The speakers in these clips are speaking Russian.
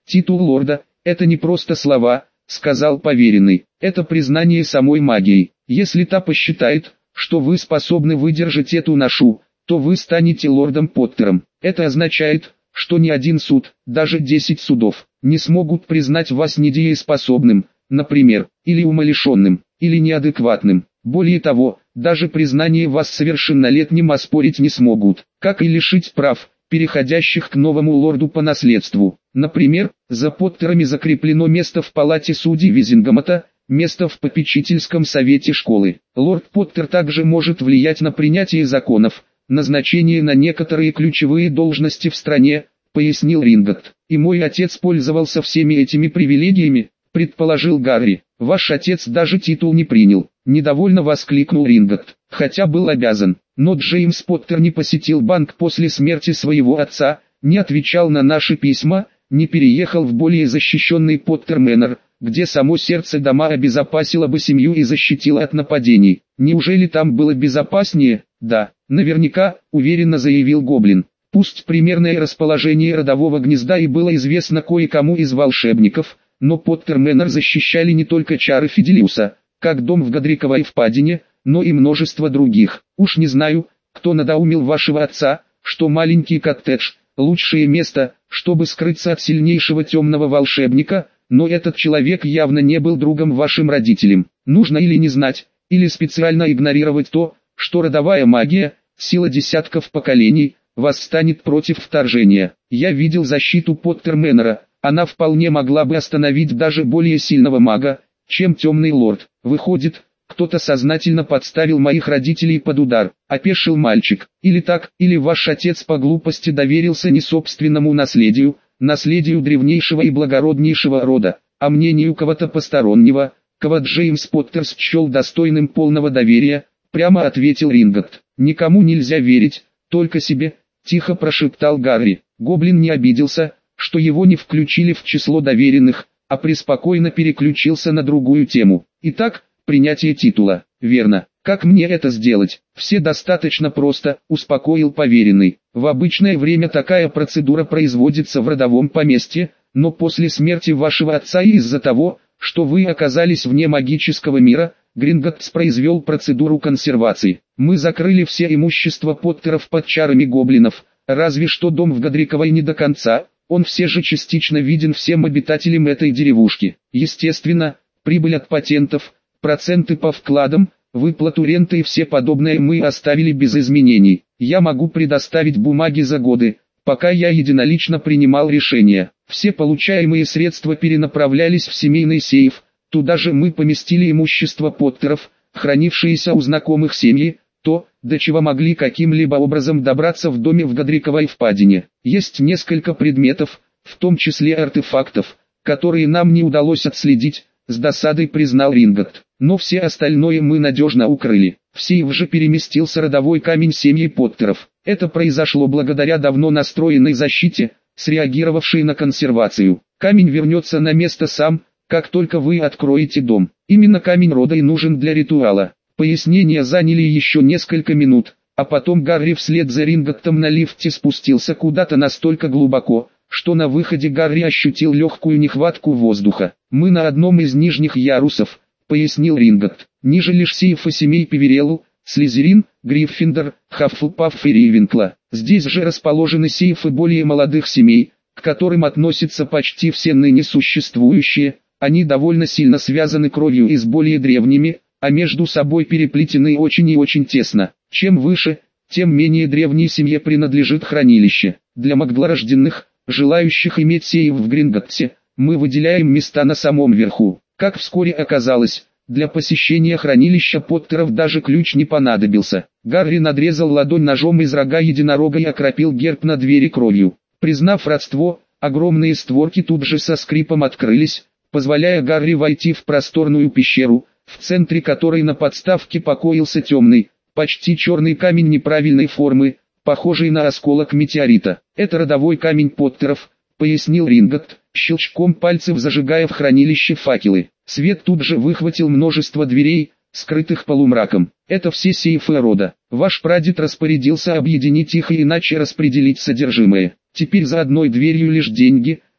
Титул лорда – это не просто слова, сказал поверенный, это признание самой магии. Если та посчитает, что вы способны выдержать эту ношу, то вы станете лордом Поттером. Это означает, что ни один суд, даже 10 судов, не смогут признать вас недееспособным, например, или умалишенным, или неадекватным. Более того, даже признание вас совершеннолетним оспорить не смогут, как и лишить прав, переходящих к новому лорду по наследству. Например, за Поттерами закреплено место в палате судей Визингамата, место в попечительском совете школы. Лорд Поттер также может влиять на принятие законов, назначение на некоторые ключевые должности в стране, пояснил Ринготт. И мой отец пользовался всеми этими привилегиями, предположил Гарри. Ваш отец даже титул не принял, недовольно воскликнул Ринготт, хотя был обязан. Но Джеймс Поттер не посетил банк после смерти своего отца, не отвечал на наши письма, не переехал в более защищенный Поттер Мэннер, где само сердце дома обезопасило бы семью и защитило от нападений. Неужели там было безопаснее? Да, наверняка, уверенно заявил Гоблин. Пусть примерное расположение родового гнезда и было известно кое-кому из волшебников, но Поттер Мэннер защищали не только чары Фиделиуса, как дом в Годриковой впадине, но и множество других. Уж не знаю, кто надоумил вашего отца, что маленький коттедж – лучшее место, чтобы скрыться от сильнейшего темного волшебника, но этот человек явно не был другом вашим родителям. Нужно или не знать, или специально игнорировать то, что родовая магия, сила десятков поколений, восстанет против вторжения. Я видел защиту Поттер Мэннера, она вполне могла бы остановить даже более сильного мага, чем темный лорд. Выходит, кто-то сознательно подставил моих родителей под удар, опешил мальчик. Или так, или ваш отец по глупости доверился не собственному наследию, наследию древнейшего и благороднейшего рода, а мнению кого-то постороннего, кого Джеймс Поттер счел достойным полного доверия, прямо ответил Ринготт. Никому нельзя верить, только себе, тихо прошептал Гарри. Гоблин не обиделся, что его не включили в число доверенных, а преспокойно переключился на другую тему. Итак, принятие титула. Верно. Как мне это сделать? Все достаточно просто, успокоил поверенный. В обычное время такая процедура производится в родовом поместье, но после смерти вашего отца и из-за того, что вы оказались вне магического мира, Гринготтс произвел процедуру консервации. Мы закрыли все имущество Поттеров под чарами гоблинов, разве что дом в Годриковой не до конца, он все же частично виден всем обитателям этой деревушки. Естественно, прибыль от патентов, проценты по вкладам, выплату ренты и все подобное мы оставили без изменений. Я могу предоставить бумаги за годы, пока я единолично принимал решения. Все получаемые средства перенаправлялись в семейный сейф, туда же мы поместили имущество Поттеров, хранившееся у знакомых семьи, то, до чего могли каким-либо образом добраться в доме в Годриковой впадине. Есть несколько предметов, в том числе артефактов, которые нам не удалось отследить, с досадой признал Ринготт. Но все остальное мы надежно укрыли. В сейф же переместился родовой камень семьи Поттеров. Это произошло благодаря давно настроенной защите, среагировавшей на консервацию. Камень вернется на место сам, как только вы откроете дом. Именно камень рода и нужен для ритуала. Пояснения заняли еще несколько минут, а потом Гарри вслед за Ринготтом на лифте спустился куда-то настолько глубоко, что на выходе Гарри ощутил легкую нехватку воздуха. «Мы на одном из нижних ярусов», — пояснил Ринготт. «Ниже лишь сейфы семей Певерелл, Слизерин, Гриффиндор, Хаффлпафф и Рейвенкла. Здесь же расположены сейфы более молодых семей, к которым относятся почти все ныне существующие. Они довольно сильно связаны кровью и с более древними, а между собой переплетены очень и очень тесно. Чем выше, тем менее древней семье принадлежит хранилище. Для магдлорожденных, желающих иметь сейф в Гринготтсе, мы выделяем места на самом верху. Как вскоре оказалось, для посещения хранилища Поттеров даже ключ не понадобился. Гарри надрезал ладонь ножом из рога единорога и окропил герб на двери кровью. Признав родство, огромные створки тут же со скрипом открылись, позволяя Гарри войти в просторную пещеру, в центре которой на подставке покоился темный, почти черный камень неправильной формы, похожий на осколок метеорита. «Это родовой камень Поттеров», — пояснил Ринготт, щелчком пальцев зажигая в хранилище факелы. Свет тут же выхватил множество дверей, скрытых полумраком. «Это все сейфы рода. Ваш прадед распорядился объединить их и иначе распределить содержимое. Теперь за одной дверью лишь деньги,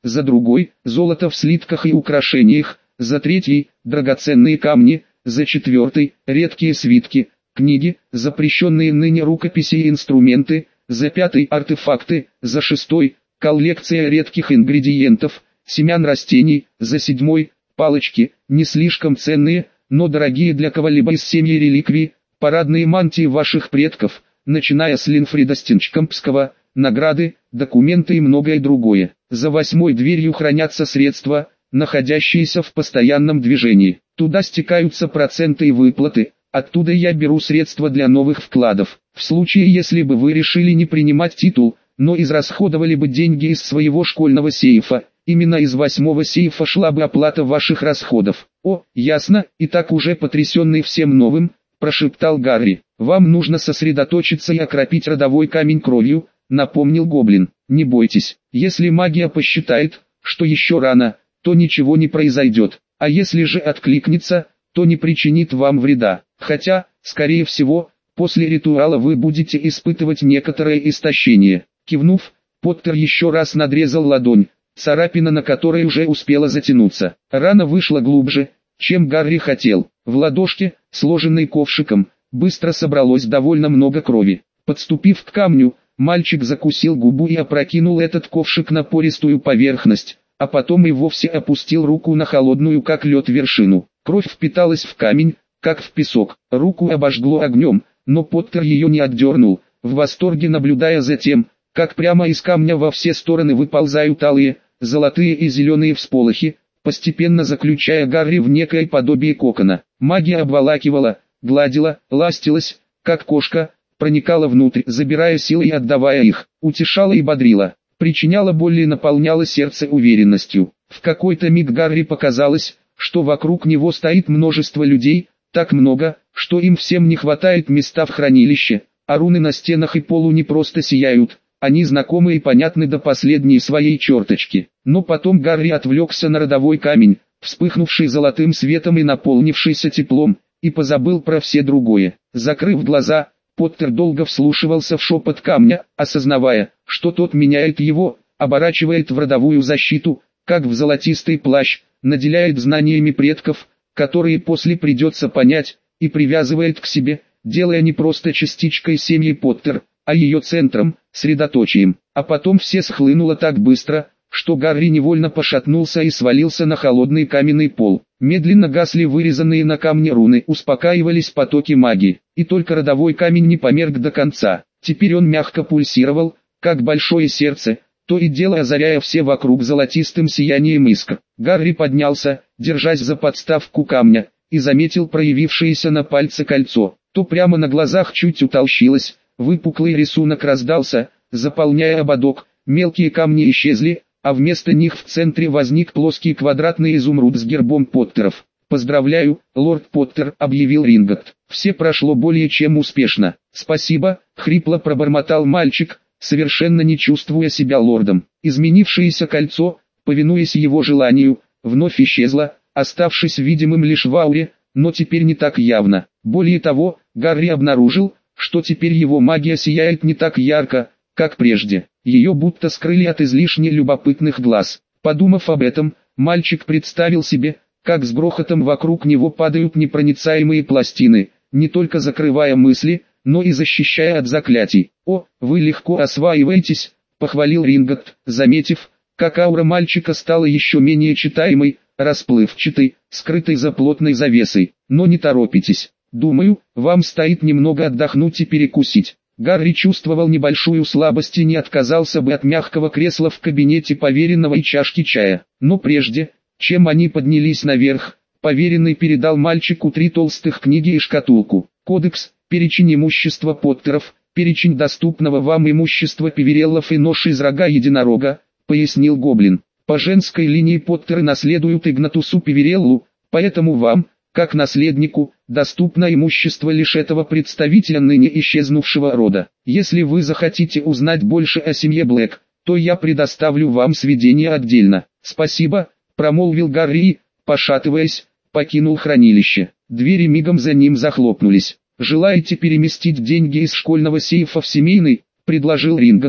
за другой – золото в слитках и украшениях, за третий – драгоценные камни, за четвертый – редкие свитки, книги, запрещенные ныне рукописи и инструменты, за пятый – артефакты, за шестой – коллекция редких ингредиентов, семян растений, за седьмой – палочки, не слишком ценные, но дорогие для кого-либо из семьи реликвии, парадные мантии ваших предков, начиная с Линфрида Стинчкомпского, награды, документы и многое другое. За восьмой дверью хранятся средства, находящиеся в постоянном движении. Туда стекаются проценты и выплаты, оттуда я беру средства для новых вкладов. В случае, если бы вы решили не принимать титул, но израсходовали бы деньги из своего школьного сейфа, именно из восьмого сейфа шла бы оплата ваших расходов. О, ясно, и так уже потрясенный всем новым, прошептал Гарри. Вам нужно сосредоточиться и окропить родовой камень кровью, напомнил Гоблин. Не бойтесь, если магия посчитает, что еще рано, то ничего не произойдет, а если же откликнется, то не причинит вам вреда. Хотя, скорее всего, после ритуала вы будете испытывать некоторое истощение. Кивнув, Поттер еще раз надрезал ладонь, царапина на которой уже успела затянуться. Рана вышла глубже, чем Гарри хотел. В ладошке, сложенной ковшиком, быстро собралось довольно много крови. Подступив к камню, мальчик закусил губу и опрокинул этот ковшик на пористую поверхность, а потом и вовсе опустил руку на холодную как лед вершину. Кровь впиталась в камень, как в песок. Руку обожгло огнем, но Поттер ее не отдернул, в восторге наблюдая за тем, как прямо из камня во все стороны выползают алые, золотые и зеленые всполохи, постепенно заключая Гарри в некое подобие кокона. Магия обволакивала, гладила, ластилась, как кошка, проникала внутрь, забирая силы и отдавая их, утешала и бодрила, причиняла боль и наполняла сердце уверенностью. В какой-то миг Гарри показалось, что вокруг него стоит множество людей, так много, что им всем не хватает места в хранилище, а руны на стенах и полу не просто сияют, они знакомы и понятны до последней своей черточки. Но потом Гарри отвлекся на родовой камень, вспыхнувший золотым светом и наполнившийся теплом, и позабыл про все другое. Закрыв глаза, Поттер долго вслушивался в шепот камня, осознавая, что тот меняет его, оборачивает в родовую защиту, как в золотистый плащ, наделяет знаниями предков, которые после придется понять, и привязывает к себе, делая не просто частичкой семьи Поттер, а ее центром, средоточием. А потом все схлынуло так быстро, что Гарри невольно пошатнулся и свалился на холодный каменный пол. Медленно гасли вырезанные на камне руны, успокаивались потоки магии, и только родовой камень не померк до конца. Теперь он мягко пульсировал, как большое сердце, то и дело озаряя все вокруг золотистым сиянием искр. Гарри поднялся, держась за подставку камня, и заметил проявившееся на пальце кольцо. То прямо на глазах чуть утолщилось, выпуклый рисунок раздался, заполняя ободок, мелкие камни исчезли, а вместо них в центре возник плоский квадратный изумруд с гербом Поттеров. «Поздравляю, лорд Поттер», — объявил Ринготт. «Все прошло более чем успешно». «Спасибо», — хрипло пробормотал мальчик, совершенно не чувствуя себя лордом. Изменившееся кольцо, повинуясь его желанию, вновь исчезло, оставшись видимым лишь в ауре, но теперь не так явно. Более того, Гарри обнаружил, что теперь его магия сияет не так ярко, как прежде. Ее будто скрыли от излишне любопытных глаз. Подумав об этом, мальчик представил себе, как с грохотом вокруг него падают непроницаемые пластины, не только закрывая мысли, но и защищая от заклятий. «О, вы легко осваиваетесь», — похвалил Ринготт, заметив, как аура мальчика стала еще менее читаемой, расплывчатой, скрытой за плотной завесой. «Но не торопитесь. Думаю, вам стоит немного отдохнуть и перекусить». Гарри чувствовал небольшую слабость и не отказался бы от мягкого кресла в кабинете поверенного и чашки чая. Но прежде, чем они поднялись наверх, поверенный передал мальчику 3 толстых книги и шкатулку. «Кодекс, перечень имущества Поттеров, перечень доступного вам имущества Пивереллов и нож из рога единорога», — пояснил Гоблин. «По женской линии Поттеры наследуют Игнатусу Пивереллу, поэтому вам, как наследнику, доступно имущество лишь этого представителя ныне исчезнувшего рода. Если вы захотите узнать больше о семье Блэк, то я предоставлю вам сведения отдельно». «Спасибо», — промолвил Гарри и, пошатываясь, покинул хранилище. Двери мигом за ним захлопнулись. «Желаете переместить деньги из школьного сейфа в семейный?» — предложил Ринготт,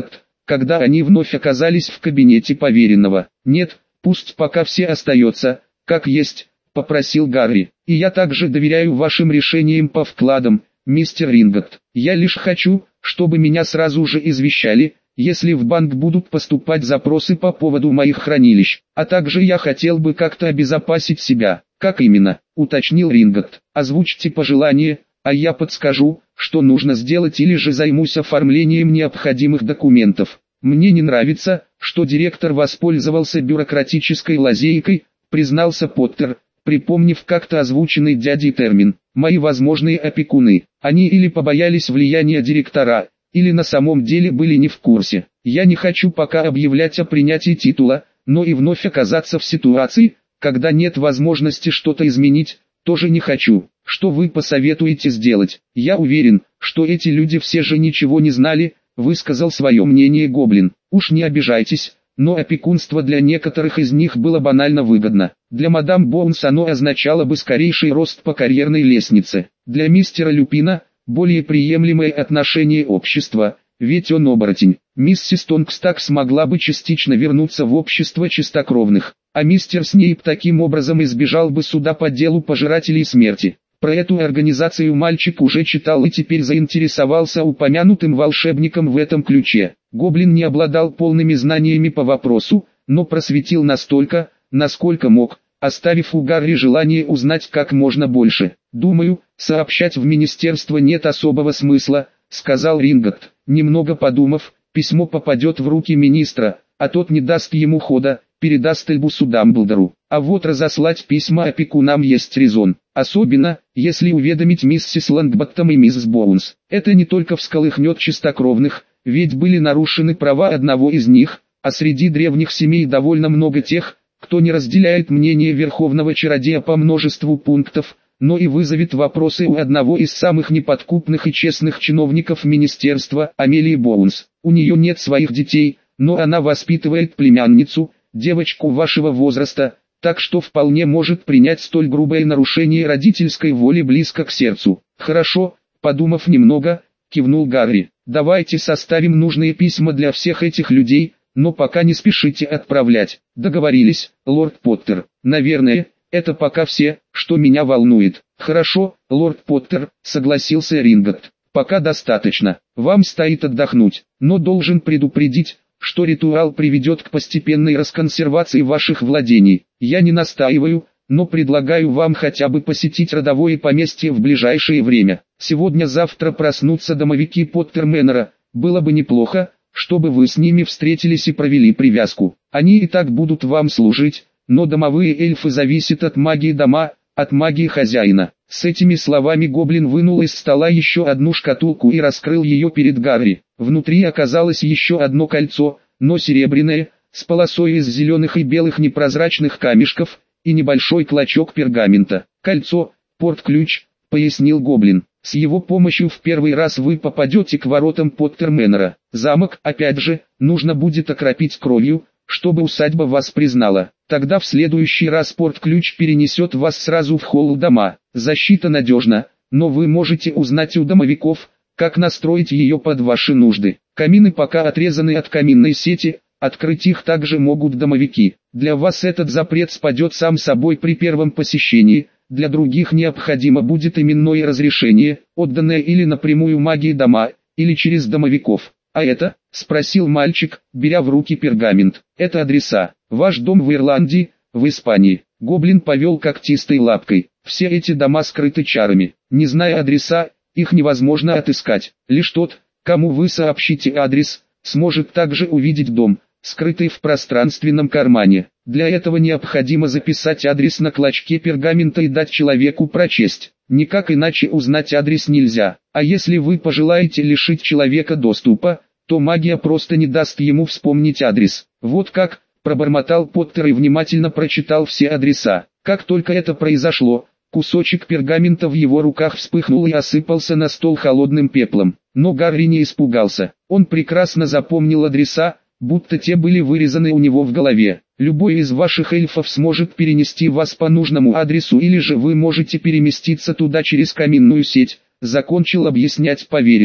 когда они вновь оказались в кабинете поверенного. «Нет, пусть пока все остается, как есть», — попросил Гарри. «И я также доверяю вашим решениям по вкладам, мистер Ринготт. Я лишь хочу, чтобы меня сразу же извещали, если в банк будут поступать запросы по поводу моих хранилищ. А также я хотел бы как-то обезопасить себя». «Как именно?» — уточнил Ринготт. «Озвучьте пожелание, а я подскажу, что нужно сделать, или же займусь оформлением необходимых документов». «Мне не нравится, что директор воспользовался бюрократической лазейкой», — признался Поттер, припомнив как-то озвученный дядей термин. «Мои возможные опекуны, они или побоялись влияния директора, или на самом деле были не в курсе. Я не хочу пока объявлять о принятии титула, но и вновь оказаться в ситуации, когда нет возможности что-то изменить, тоже не хочу. Что вы посоветуете сделать?» «Я уверен, что эти люди все же ничего не знали», — высказал свое мнение Гоблин. «Уж не обижайтесь, но опекунство для некоторых из них было банально выгодно. Для мадам Боунс оно означало бы скорейший рост по карьерной лестнице. Для мистера Люпина — более приемлемое отношение общества, ведь он оборотень. Миссис Тонгстак смогла бы частично вернуться в общество чистокровных, а мистер Снейп таким образом избежал бы суда по делу пожирателей смерти». Про эту организацию мальчик уже читал и теперь заинтересовался упомянутым волшебником в этом ключе. Гоблин не обладал полными знаниями по вопросу, но просветил настолько, насколько мог, оставив у Гарри желание узнать как можно больше. «Думаю, сообщать в министерство нет особого смысла», — сказал Ринготт. Немного подумав, письмо попадет в руки министра, а тот не даст ему хода, передаст Альбусу Дамблдору. А вот разослать письма опекунам есть резон. Особенно, если уведомить миссис Лонгботтом и миссис Боунс. Это не только всколыхнет чистокровных, ведь были нарушены права одного из них, а среди древних семей довольно много тех, кто не разделяет мнение верховного чародея по множеству пунктов, но и вызовет вопросы у одного из самых неподкупных и честных чиновников министерства, Амелии Боунс. У нее нет своих детей, но она воспитывает племянницу, девочку вашего возраста, так что вполне может принять столь грубое нарушение родительской воли близко к сердцу. «Хорошо», — подумав немного, кивнул Гарри. «Давайте составим нужные письма для всех этих людей, но пока не спешите отправлять». «Договорились, лорд Поттер. Наверное, это пока все, что меня волнует». «Хорошо, лорд Поттер», — согласился Ринготт. «Пока достаточно. Вам стоит отдохнуть, но должен предупредить, что ритуал приведет к постепенной расконсервации ваших владений. Я не настаиваю, но предлагаю вам хотя бы посетить родовое поместье в ближайшее время. Сегодня-завтра проснутся домовики Поттерменера. Было бы неплохо, чтобы вы с ними встретились и провели привязку. Они и так будут вам служить, но домовые эльфы зависят от магии дома, от магии хозяина». С этими словами гоблин вынул из стола еще одну шкатулку и раскрыл ее перед Гарри. Внутри оказалось еще одно кольцо, но серебряное, с полосой из зеленых и белых непрозрачных камешков, и небольшой клочок пергамента. «Кольцо, порт-ключ», — пояснил гоблин. «С его помощью в первый раз вы попадете к воротам Поттерменера. Замок, опять же, нужно будет окропить кровью, чтобы усадьба вас признала. Тогда в следующий раз порт-ключ перенесет вас сразу в холл дома. Защита надежна, но вы можете узнать у домовиков, как настроить ее под ваши нужды. Камины пока отрезаны от каминной сети, открыть их также могут домовики. Для вас этот запрет спадет сам собой при первом посещении, для других необходимо будет именное разрешение, отданное или напрямую магии дома, или через домовиков. «А это?» — спросил мальчик, беря в руки пергамент. «Это адреса. Ваш дом в Ирландии, в Испании». Гоблин повел когтистой лапкой. «Все эти дома скрыты чарами. Не зная адреса, их невозможно отыскать. Лишь тот, кому вы сообщите адрес, сможет также увидеть дом, скрытый в пространственном кармане. Для этого необходимо записать адрес на клочке пергамента и дать человеку прочесть. Никак иначе узнать адрес нельзя. А если вы пожелаете лишить человека доступа, то магия просто не даст ему вспомнить адрес». «Вот как», — пробормотал Поттер и внимательно прочитал все адреса. Как только это произошло, кусочек пергамента в его руках вспыхнул и осыпался на стол холодным пеплом. Но Гарри не испугался. Он прекрасно запомнил адреса, будто те были вырезаны у него в голове. «Любой из ваших эльфов сможет перенести вас по нужному адресу, или же вы можете переместиться туда через каминную сеть», — закончил объяснять поверенный.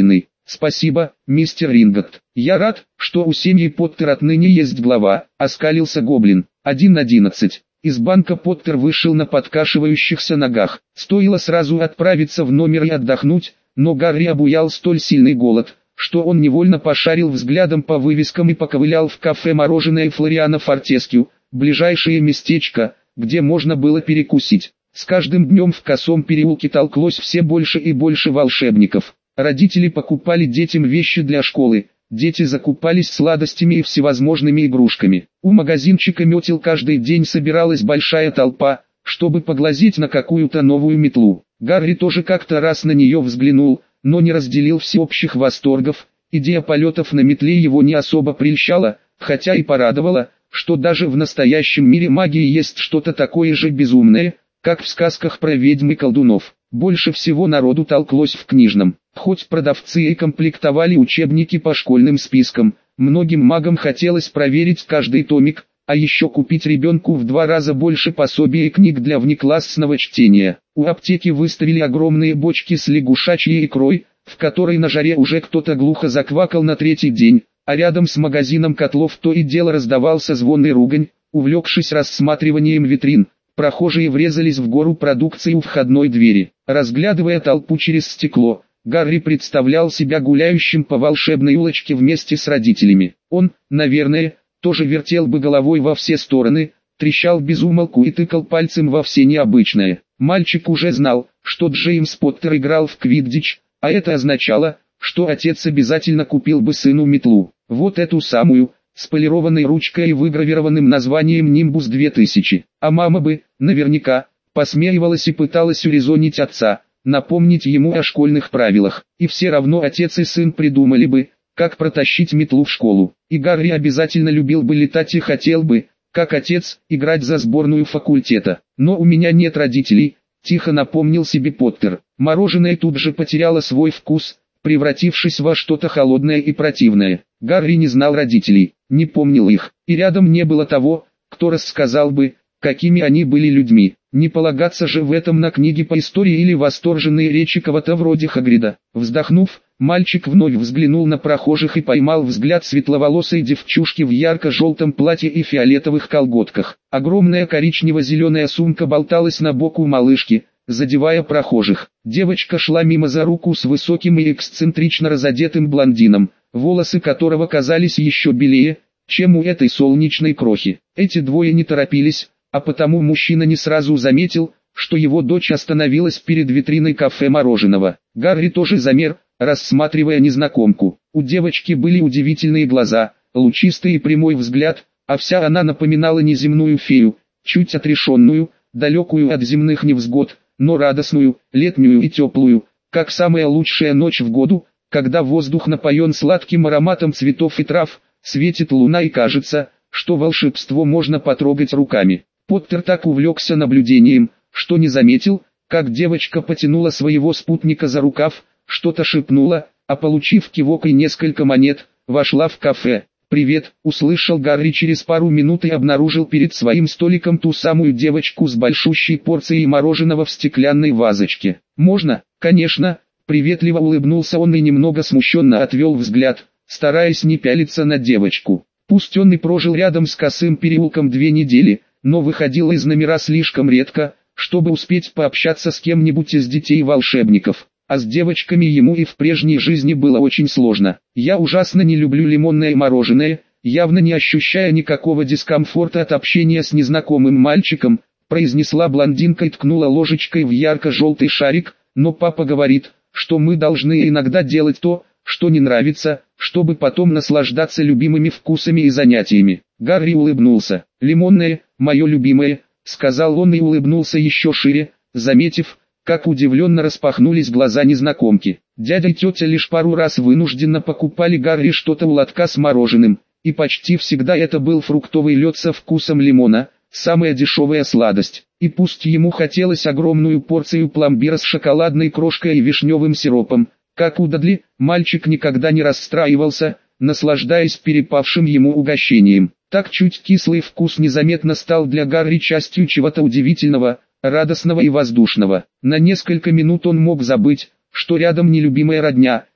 «Спасибо, мистер Ринготт. Я рад, что у семьи Поттер отныне есть глава», — оскалился гоблин. 1:11. Из банка Поттер вышел на подкашивающихся ногах. Стоило сразу отправиться в номер и отдохнуть, но Гарри обуял столь сильный голод, что он невольно пошарил взглядом по вывескам и поковылял в кафе «Мороженое Флориана Фортескью», ближайшее местечко, где можно было перекусить. С каждым днем в косом переулке толклось все больше и больше волшебников. Родители покупали детям вещи для школы, дети закупались сладостями и всевозможными игрушками. У магазинчика метел каждый день собиралась большая толпа, чтобы поглазеть на какую-то новую метлу. Гарри тоже как-то раз на нее взглянул, но не разделил всеобщих восторгов. Идея полетов на метле его не особо прельщала, хотя и порадовала, что даже в настоящем мире магии есть что-то такое же безумное, как в сказках про ведьм и колдунов. Больше всего народу толклось в книжном. Хоть продавцы и комплектовали учебники по школьным спискам, многим магам хотелось проверить каждый томик, а еще купить ребенку в 2 раза больше пособий и книг для внеклассного чтения. У аптеки выставили огромные бочки с лягушачьей икрой, в которой на жаре уже кто-то глухо заквакал на 3-й день, а рядом с магазином котлов то и дело раздавался звон и ругань. Увлекшись рассматриванием витрин, прохожие врезались в гору продукции у входной двери. Разглядывая толпу через стекло, Гарри представлял себя гуляющим по волшебной улочке вместе с родителями. Он, наверное, тоже вертел бы головой во все стороны, трещал без умолку и тыкал пальцем во все необычное. Мальчик уже знал, что Джеймс Поттер играл в квиддич, а это означало, что отец обязательно купил бы сыну метлу. Вот эту самую, с полированной ручкой и выгравированным названием «Нимбус 2000». А мама бы, наверняка, посмеивалась и пыталась урезонить отца, напомнить ему о школьных правилах. И все равно отец и сын придумали бы, как протащить метлу в школу. И Гарри обязательно любил бы летать и хотел бы, как отец, играть за сборную факультета. Но у меня нет родителей, тихо напомнил себе Поттер. Мороженое тут же потеряло свой вкус, превратившись во что-то холодное и противное. Гарри не знал родителей, не помнил их, и рядом не было того, кто рассказал бы, какими они были людьми. Не полагаться же в этом на книги по истории или восторженные речи кого-то вроде Хагрида. Вздохнув, мальчик вновь взглянул на прохожих и поймал взгляд светловолосой девчушки в ярко-желтом платье и фиолетовых колготках. Огромная коричнево-зеленая сумка болталась на боку у малышки, задевая прохожих. Девочка шла мимо за руку с высоким и эксцентрично разодетым блондином, волосы которого казались еще белее, чем у этой солнечной крохи. Эти двое не торопились, а потому мужчина не сразу заметил, что его дочь остановилась перед витриной кафе мороженого. Гарри тоже замер, рассматривая незнакомку. У девочки были удивительные глаза, лучистый и прямой взгляд, а вся она напоминала неземную фею, чуть отрешенную, далекую от земных невзгод, но радостную, летнюю и теплую, как самая лучшая ночь в году, когда воздух напоен сладким ароматом цветов и трав, светит луна и кажется, что волшебство можно потрогать руками. Поттер так увлекся наблюдением, что не заметил, как девочка потянула своего спутника за рукав, что-то шепнула, а получив кивок и несколько монет, вошла в кафе. «Привет», — услышал Гарри через пару минут и обнаружил перед своим столиком ту самую девочку с большущей порцией мороженого в стеклянной вазочке. «Можно?» «Конечно», — приветливо улыбнулся он и немного смущенно отвел взгляд, стараясь не пялиться на девочку. Пусть он и прожил рядом с косым переулком 2 недели, но выходил из номера слишком редко, чтобы успеть пообщаться с кем-нибудь из детей волшебников. А с девочками ему и в прежней жизни было очень сложно. «Я ужасно не люблю лимонное мороженое», явно не ощущая никакого дискомфорта от общения с незнакомым мальчиком, произнесла блондинка и ткнула ложечкой в ярко-желтый шарик, «но папа говорит, что мы должны иногда делать то, что не нравится, чтобы потом наслаждаться любимыми вкусами и занятиями». Гарри улыбнулся. «Лимонное, мое любимое», — сказал он и улыбнулся еще шире, заметив, как удивленно распахнулись глаза незнакомки. Дядя и тетя лишь пару раз вынужденно покупали Гарри что-то у лотка с мороженым, и почти всегда это был фруктовый лед со вкусом лимона, самая дешевая сладость. И пусть ему хотелось огромную порцию пломбира с шоколадной крошкой и вишневым сиропом, как у Дадли, мальчик никогда не расстраивался, наслаждаясь перепавшим ему угощением. Так чуть кислый вкус незаметно стал для Гарри частью чего-то удивительного, радостного и воздушного. На несколько минут он мог забыть, что рядом нелюбимая родня,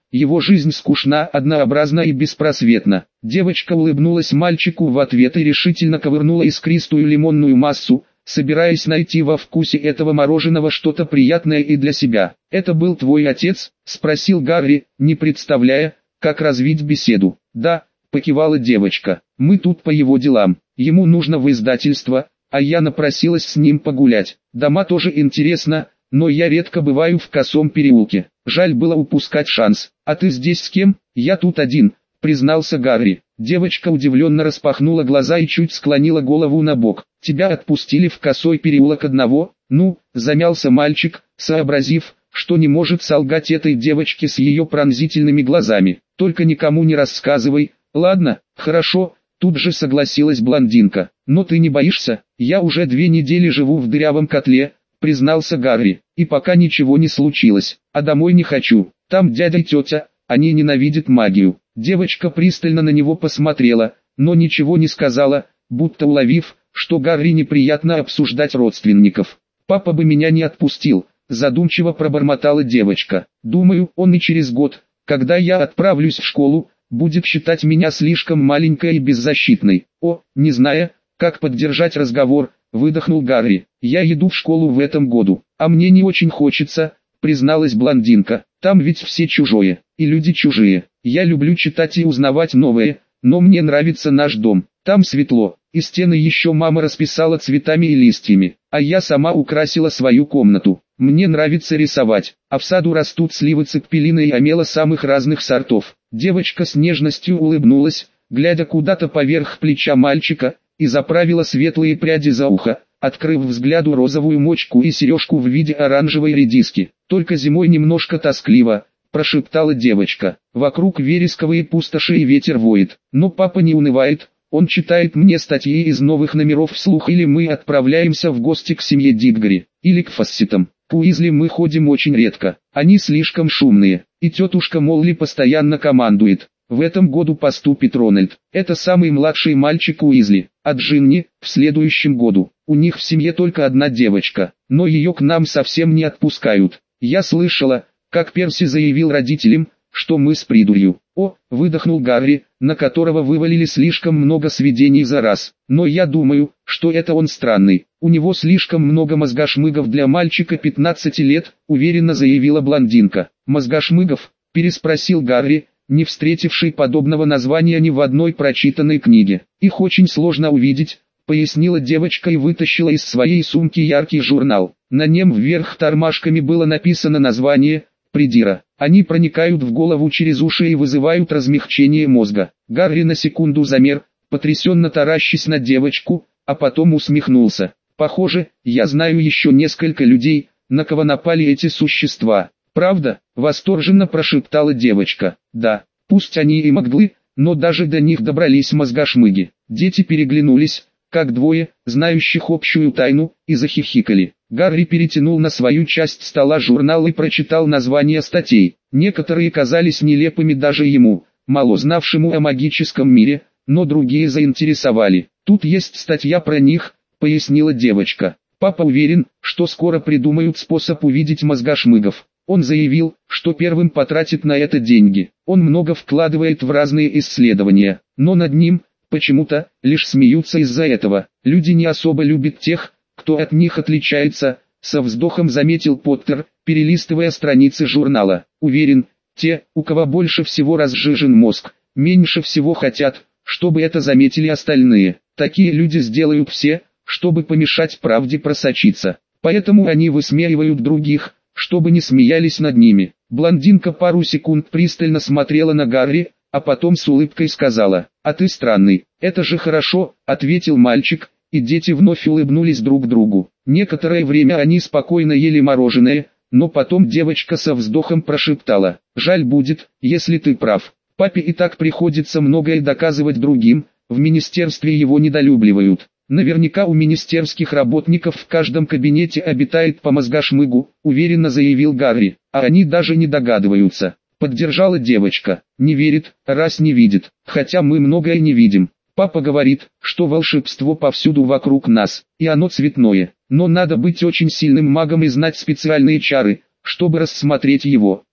его жизнь скучна, однообразна и беспросветна. Девочка улыбнулась мальчику в ответ и решительно ковырнула искристую лимонную массу, собираясь найти во вкусе этого мороженого что-то приятное и для себя. «Это был твой отец?» – спросил Гарри, не представляя, как развить беседу. «Да», – покивала девочка, – «мы тут по его делам, ему нужно в издательство, а я напросилась с ним погулять. Дома тоже интересно, но я редко бываю в Косом переулке, жаль было упускать шанс. А ты здесь с кем?» «Я тут один», – признался Гарри. Девочка удивленно распахнула глаза и чуть склонила голову на бок. «Тебя отпустили в Косой переулок одного?» «Ну», – замялся мальчик, сообразив, что не может солгать этой девочке с ее пронзительными глазами. «Только никому не рассказывай». «Ладно, хорошо», – тут же согласилась блондинка. «Но ты не боишься? Я уже 2 недели живу в дырявом котле», – признался Гарри, – «и пока ничего не случилось, а домой не хочу, там дядя и тетя, они ненавидят магию». Девочка пристально на него посмотрела, но ничего не сказала, будто уловив, что Гарри неприятно обсуждать родственников. «Папа бы меня не отпустил», – задумчиво пробормотала девочка. «Думаю, он и через год, когда я отправлюсь в школу, будет считать меня слишком маленькой и беззащитной». «О, не зная, как поддержать разговор», – выдохнул Гарри. «Я иду в школу в этом году, а мне не очень хочется», – призналась блондинка. «Там ведь все чужое, и люди чужие. Я люблю читать и узнавать новое, но мне нравится наш дом. Там светло, и стены еще мама расписала цветами и листьями, а я сама украсила свою комнату. Мне нравится рисовать, а в саду растут сливы цикпелина и омела самых разных сортов». Девочка с нежностью улыбнулась, глядя куда-то поверх плеча мальчика, и заправила светлые пряди за ухо, открыв взгляду розовую мочку и сережку в виде оранжевой редиски. «Только зимой немножко тоскливо», – прошептала девочка. «Вокруг вересковые пустоши и ветер воет. Но папа не унывает, он читает мне статьи из новых номеров вслух, или мы отправляемся в гости к семье Диггори, или к Фассетам. К Уизли мы ходим очень редко, они слишком шумные, и тетушка Молли постоянно командует. В этом году поступит Рональд, это самый младший мальчик Уизли, а Джинни – в следующем году. У них в семье только одна девочка, но ее к нам совсем не отпускают. Я слышала, как Перси заявил родителям, что мы с придурью». «О», – выдохнул Гарри, на которого вывалили слишком много сведений за раз. «Но я думаю, что это он странный. У него слишком много мозгошмыгов для мальчика 15 лет», – уверенно заявила блондинка. «Мозгошмыгов?» – переспросил Гарри, не встретивший подобного названия ни в одной прочитанной книге. «Их очень сложно увидеть», – пояснила девочка и вытащила из своей сумки яркий журнал. На нем вверх тормашками было написано название «Придира». «Они проникают в голову через уши и вызывают размягчение мозга». Гарри на секунду замер, потрясенно таращась на девочку, а потом усмехнулся. «Похоже, я знаю еще несколько людей, на кого напали эти существа». «Правда?» – восторженно прошептала девочка. «Да, пусть они и моглы, но даже до них добрались мозгошмыги». Дети переглянулись, как двое, знающих общую тайну, и захихикали. Гарри перетянул на свою часть стола журнал и прочитал названия статей. Некоторые казались нелепыми даже ему, мало знавшему о магическом мире, но другие заинтересовали. «Тут есть статья про них», — пояснила девочка. «Папа уверен, что скоро придумают способ увидеть мозгошмыгов. Он заявил, что первым потратит на это деньги. Он много вкладывает в разные исследования, но над ним, почему-то, лишь смеются из-за этого. Люди не особо любят тех, кто от них отличается», — со вздохом заметил Поттер, перелистывая страницы журнала. «Уверен, те, у кого больше всего разжижен мозг, меньше всего хотят, чтобы это заметили остальные. Такие люди сделают все, чтобы помешать правде просочиться. Поэтому они высмеивают других, чтобы не смеялись над ними». Блондинка пару секунд пристально смотрела на Гарри, а потом с улыбкой сказала: «А ты странный». «Это же хорошо», — ответил мальчик, и дети вновь улыбнулись друг другу. Некоторое время они спокойно ели мороженое, но потом девочка со вздохом прошептала: «Жаль будет, если ты прав. Папе и так приходится многое доказывать другим, в министерстве его недолюбливают. Наверняка у министерских работников в каждом кабинете обитает по мозгошмыгу», — уверенно заявил Гарри, «а они даже не догадываются». Поддержала девочка. «Не верит, раз не видит, хотя мы многое не видим. Папа говорит, что волшебство повсюду вокруг нас, и оно цветное, но надо быть очень сильным магом и знать специальные чары, чтобы рассмотреть его.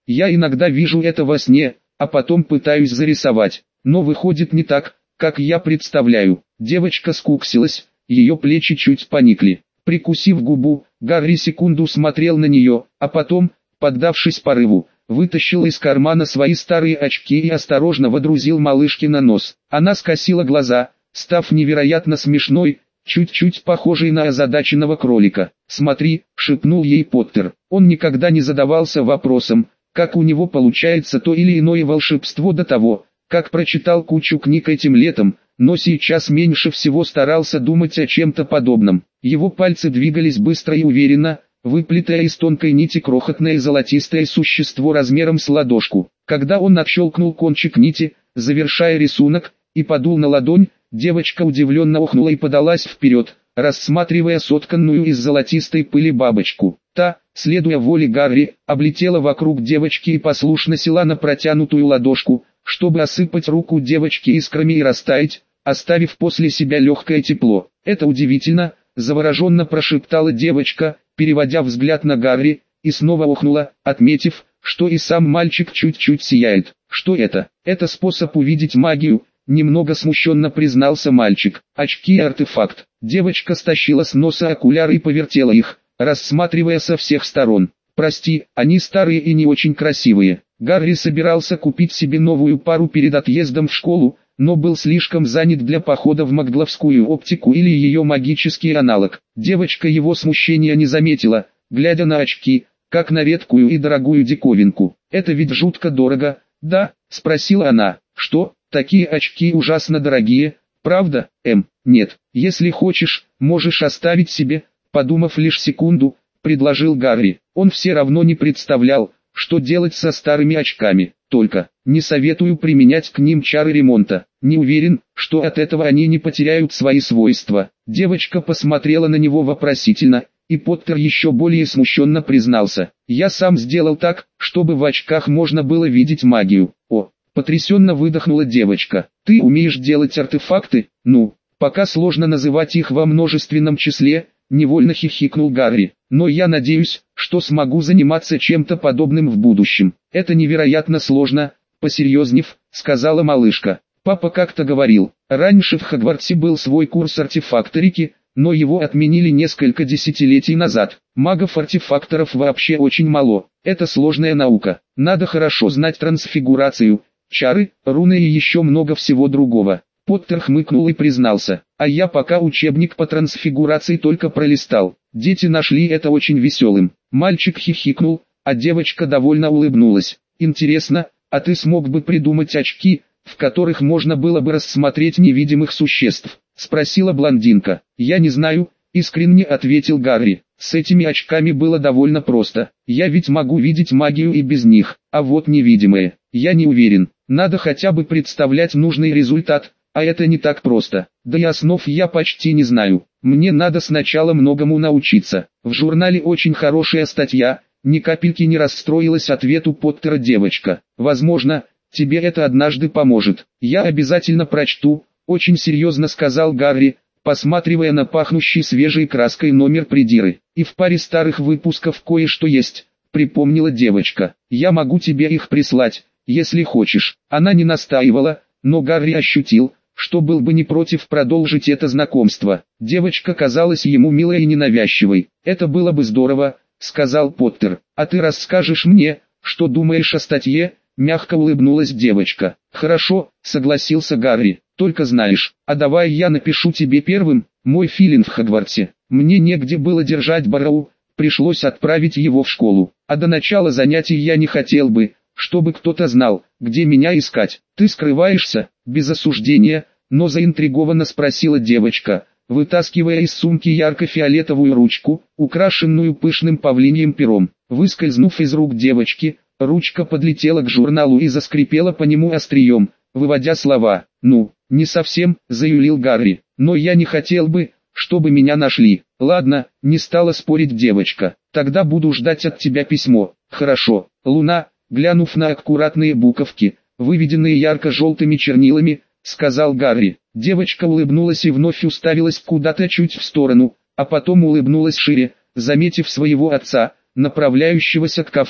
Я иногда вижу это во сне, а потом пытаюсь зарисовать, но выходит не так, как я представляю. Девочка скуксилась, ее плечи чуть поникли. Прикусив губу, Гарри секунду смотрел на нее, а потом, поддавшись порыву, вытащил из кармана свои старые очки и осторожно водрузил малышке на нос. Она скосила глаза, став невероятно смешной, чуть-чуть похожей на озадаченного кролика. «Смотри», — шепнул ей Поттер. Он никогда не задавался вопросом, как у него получается то или иное волшебство до того, как прочитал кучу книг этим летом, но сейчас меньше всего старался думать о чем-то подобном. Его пальцы двигались быстро и уверенно, выплетая из тонкой нити крохотное золотистое существо размером с ладошку. Когда он отщелкнул кончик нити, завершая рисунок, и подул на ладонь, девочка удивленно охнула и подалась вперед, рассматривая сотканную из золотистой пыли бабочку. Та, следуя воле Гарри, облетела вокруг девочки и послушно села на протянутую ладошку, чтобы осыпать руку девочки искрами и растаять, оставив после себя легкое тепло. «Это удивительно», — завороженно прошептала девочка, переводя взгляд на Гарри, и снова охнула, отметив, что и сам мальчик чуть-чуть сияет. «Что это?» «Это способ увидеть магию», — немного смущенно признался мальчик. «Очки и артефакт». Девочка стащила с носа окуляры и повертела их, рассматривая со всех сторон. «Прости, они старые и не очень красивые». Гарри собирался купить себе новую пару перед отъездом в школу, но был слишком занят для похода в магловскую оптику или ее магический аналог. Девочка его смущения не заметила, глядя на очки, как на редкую и дорогую диковинку. «Это ведь жутко дорого, да?» — спросила она. «Что, такие очки ужасно дорогие, правда, Эм?» «Нет, если хочешь, можешь оставить себе», — подумав лишь секунду, предложил Гарри. Он все равно не представлял, что делать со старыми очками. «Только, не советую применять к ним чары ремонта. Не уверен, что от этого они не потеряют свои свойства». Девочка посмотрела на него вопросительно, и Поттер еще более смущенно признался. «Я сам сделал так, чтобы в очках можно было видеть магию». «О!» — потрясенно выдохнула девочка. «Ты умеешь делать артефакты?» «Ну, пока сложно называть их во множественном числе», — невольно хихикнул Гарри. «Но я надеюсь, что смогу заниматься чем-то подобным в будущем». «Это невероятно сложно», — посерьезнев, сказала малышка. «Папа как-то говорил, раньше в Хогвартсе был свой курс артефакторики, но его отменили несколько десятилетий назад. Магов-артефакторов вообще очень мало. Это сложная наука. Надо хорошо знать трансфигурацию, чары, руны и еще много всего другого». Поттер хмыкнул и признался: «А я пока учебник по трансфигурации только пролистал. Дети нашли это очень веселым». Мальчик хихикнул, а девочка довольно улыбнулась. «Интересно, а ты смог бы придумать очки, в которых можно было бы рассмотреть невидимых существ?» — спросила блондинка. «Я не знаю», — искренне ответил Гарри. «С этими очками было довольно просто. Я ведь могу видеть магию и без них, а вот невидимые, я не уверен. Надо хотя бы представлять нужный результат. А это не так просто, да и основ я почти не знаю. Мне надо сначала многому научиться». В журнале очень хорошая статья, ни капельки не расстроилась ответу Поттера девочка. «Возможно, тебе это однажды поможет. Я обязательно прочту», — очень серьезно сказал Гарри, посматривая на пахнущий свежей краской номер Придиры. «И в паре старых выпусков кое-что есть», — припомнила девочка. «Я могу тебе их прислать, если хочешь». Она не настаивала, но Гарри ощутил, что был бы не против продолжить это знакомство. Девочка казалась ему милой и ненавязчивой. «Это было бы здорово», — сказал Поттер. «А ты расскажешь мне, что думаешь о статье?» — мягко улыбнулась девочка. «Хорошо», — согласился Гарри. «Только знаешь, а давай я напишу тебе первым. Мой филин в Хогвартсе. Мне негде было держать Барроу, пришлось отправить его в школу. А до начала занятий я не хотел бы, чтобы кто-то знал, где меня искать». «Ты скрываешься?» — без осуждения, но заинтригованно спросила девочка, вытаскивая из сумки ярко-фиолетовую ручку, украшенную пышным павлиньим пером. Выскользнув из рук девочки, ручка подлетела к журналу и заскрипела по нему острием, выводя слова. «Ну, не совсем», — заюлил Гарри, — «но я не хотел бы, чтобы меня нашли». «Ладно», — не стала спорить девочка, — «тогда буду ждать от тебя письмо». «Хорошо, Луна», — глянув на аккуратные буковки, выведенные ярко-желтыми чернилами, сказал Гарри. Девочка улыбнулась и вновь уставилась куда-то чуть в сторону, а потом улыбнулась шире, заметив своего отца, направляющегося к кафе.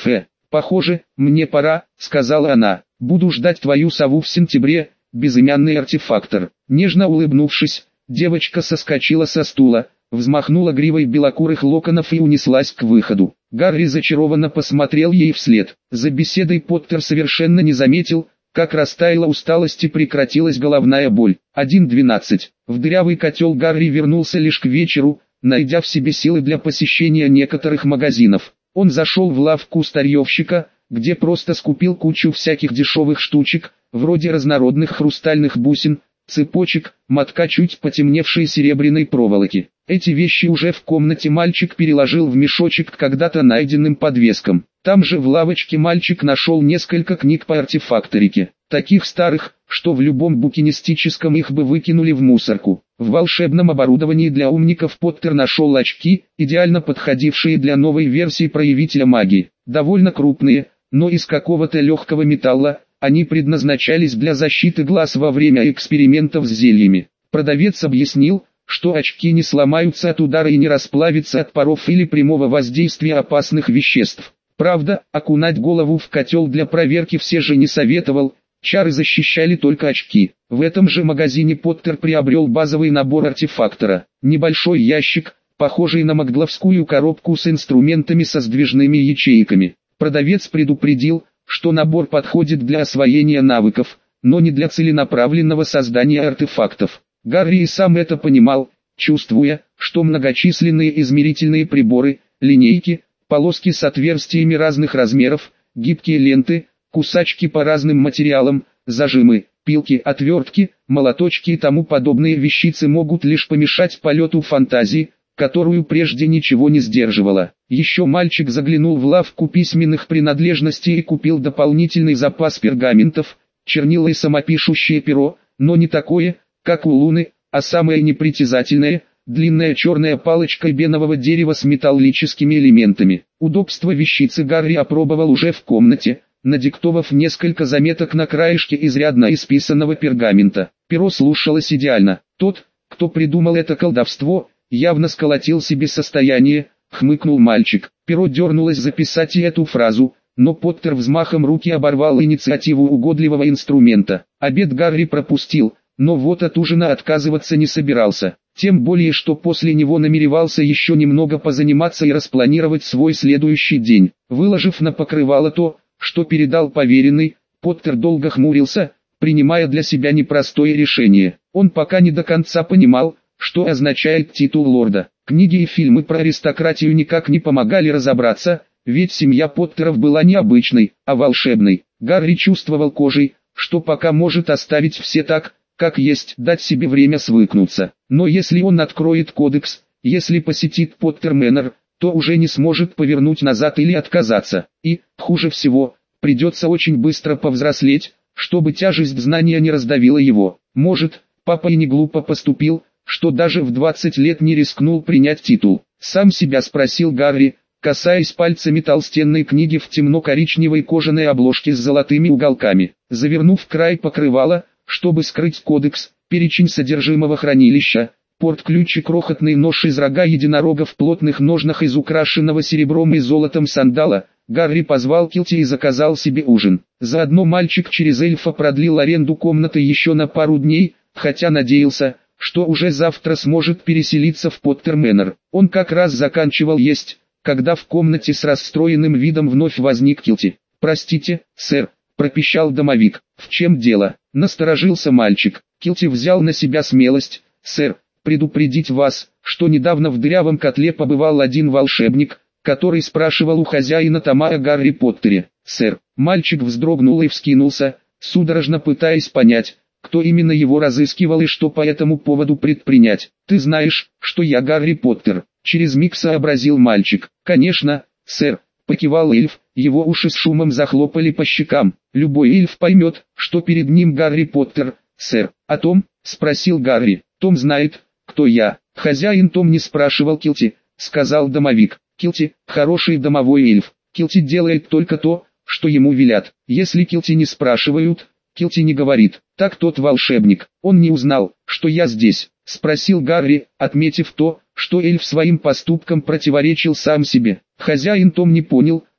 «Похоже, мне пора», — сказала она. «Буду ждать твою сову в сентябре, безымянный артефактор». Нежно улыбнувшись, девочка соскочила со стула, взмахнула гривой белокурых локонов и унеслась к выходу. Гарри зачарованно посмотрел ей вслед. За беседой Поттер совершенно не заметил, как растаяла усталость и прекратилась головная боль. 1:12. В дырявый котел Гарри вернулся лишь к вечеру, найдя в себе силы для посещения некоторых магазинов. Он зашел в лавку старьевщика, где просто скупил кучу всяких дешевых штучек, вроде разнородных хрустальных бусин, цепочек, мотка чуть потемневшей серебряной проволоки. Эти вещи уже в комнате мальчик переложил в мешочек к когда-то найденным подвескам. Там же в лавочке мальчик нашел несколько книг по артефакторике, таких старых, что в любом букинистическом их бы выкинули в мусорку. В волшебном оборудовании для умников Поттер нашел очки, идеально подходившие для новой версии проявителя магии. Довольно крупные, но из какого-то легкого металла, они предназначались для защиты глаз во время экспериментов с зельями. Продавец объяснил, что очки не сломаются от удара и не расплавятся от паров или прямого воздействия опасных веществ. Правда, окунать голову в котел для проверки все же не советовал, чары защищали только очки. В этом же магазине Поттер приобрел базовый набор артефактора. Небольшой ящик, похожий на магловскую коробку с инструментами со сдвижными ячейками. Продавец предупредил, что набор подходит для освоения навыков, но не для целенаправленного создания артефактов. Гарри и сам это понимал, чувствуя, что многочисленные измерительные приборы, линейки, полоски с отверстиями разных размеров, гибкие ленты, кусачки по разным материалам, зажимы, пилки, отвертки, молоточки и тому подобные вещицы могут лишь помешать полету фантазии, которую прежде ничего не сдерживала. Еще мальчик заглянул в лавку письменных принадлежностей и купил дополнительный запас пергаментов, чернила и самопишущее перо, но не такое, как у Луны, а самое непритязательное, длинная черная палочка бенового дерева с металлическими элементами. Удобство вещицы Гарри опробовал уже в комнате, надиктовав несколько заметок на краешке изрядно исписанного пергамента. Перо слушалось идеально. Тот, кто придумал это колдовство, явно сколотил себе состояние, хмыкнул мальчик. Перо дернулось записать и эту фразу, но Поттер взмахом руки оборвал инициативу угодливого инструмента. Обед Гарри пропустил, но вот от ужина отказываться не собирался. Тем более, что после него намеревался еще немного позаниматься и распланировать свой следующий день. Выложив на покрывало то, что передал поверенный, Поттер долго хмурился, принимая для себя непростое решение. Он пока не до конца понимал, что означает титул лорда. Книги и фильмы про аристократию никак не помогали разобраться, ведь семья Поттеров была не обычной, а волшебной. Гарри чувствовал кожей, что пока может оставить все так, как есть, дать себе время свыкнуться. Но если он откроет кодекс, если посетит Поттер Мэннер, то уже не сможет повернуть назад или отказаться. И, хуже всего, придется очень быстро повзрослеть, чтобы тяжесть знания не раздавила его. Может, папа и не глупо поступил, что даже в 20 лет не рискнул принять титул. Сам себя спросил Гарри, касаясь пальцами толстенной книги в темно-коричневой кожаной обложке с золотыми уголками. Завернув край покрывала, чтобы скрыть кодекс, перечень содержимого хранилища, порт-ключ и крохотный нож из рога единорога в плотных ножнах из украшенного серебром и золотом сандала, Гарри позвал Килти и заказал себе ужин. Заодно мальчик через эльфа продлил аренду комнаты еще на пару дней, хотя надеялся, что уже завтра сможет переселиться в Поттер Мэннер. Он как раз заканчивал есть, когда в комнате с расстроенным видом вновь возник Килти. «Простите, сэр», — пропищал домовик. «В чем дело?» — насторожился мальчик. Килти взял на себя смелость. «Сэр, предупредить вас, что недавно в дырявом котле побывал один волшебник, который спрашивал у хозяина тома о Гарри Поттере». «Сэр». Мальчик вздрогнул и вскинулся, судорожно пытаясь понять, кто именно его разыскивал и что по этому поводу предпринять. «Ты знаешь, что я Гарри Поттер», — через миг сообразил мальчик. «Конечно, сэр», — покивал эльф, его уши с шумом захлопали по щекам. «Любой эльф поймет, что перед ним Гарри Поттер, сэр». «А Том?» — спросил Гарри. «Том знает, кто я». «Хозяин Том не спрашивал Килти», — сказал домовик. «Килти — хороший домовой эльф. Килти делает только то, что ему велят. Если Килти не спрашивают, Килти не говорит». «Так тот волшебник, он не узнал, что я здесь?» — спросил Гарри, отметив то, что эльф своим поступком противоречил сам себе. Хозяин Том не понял,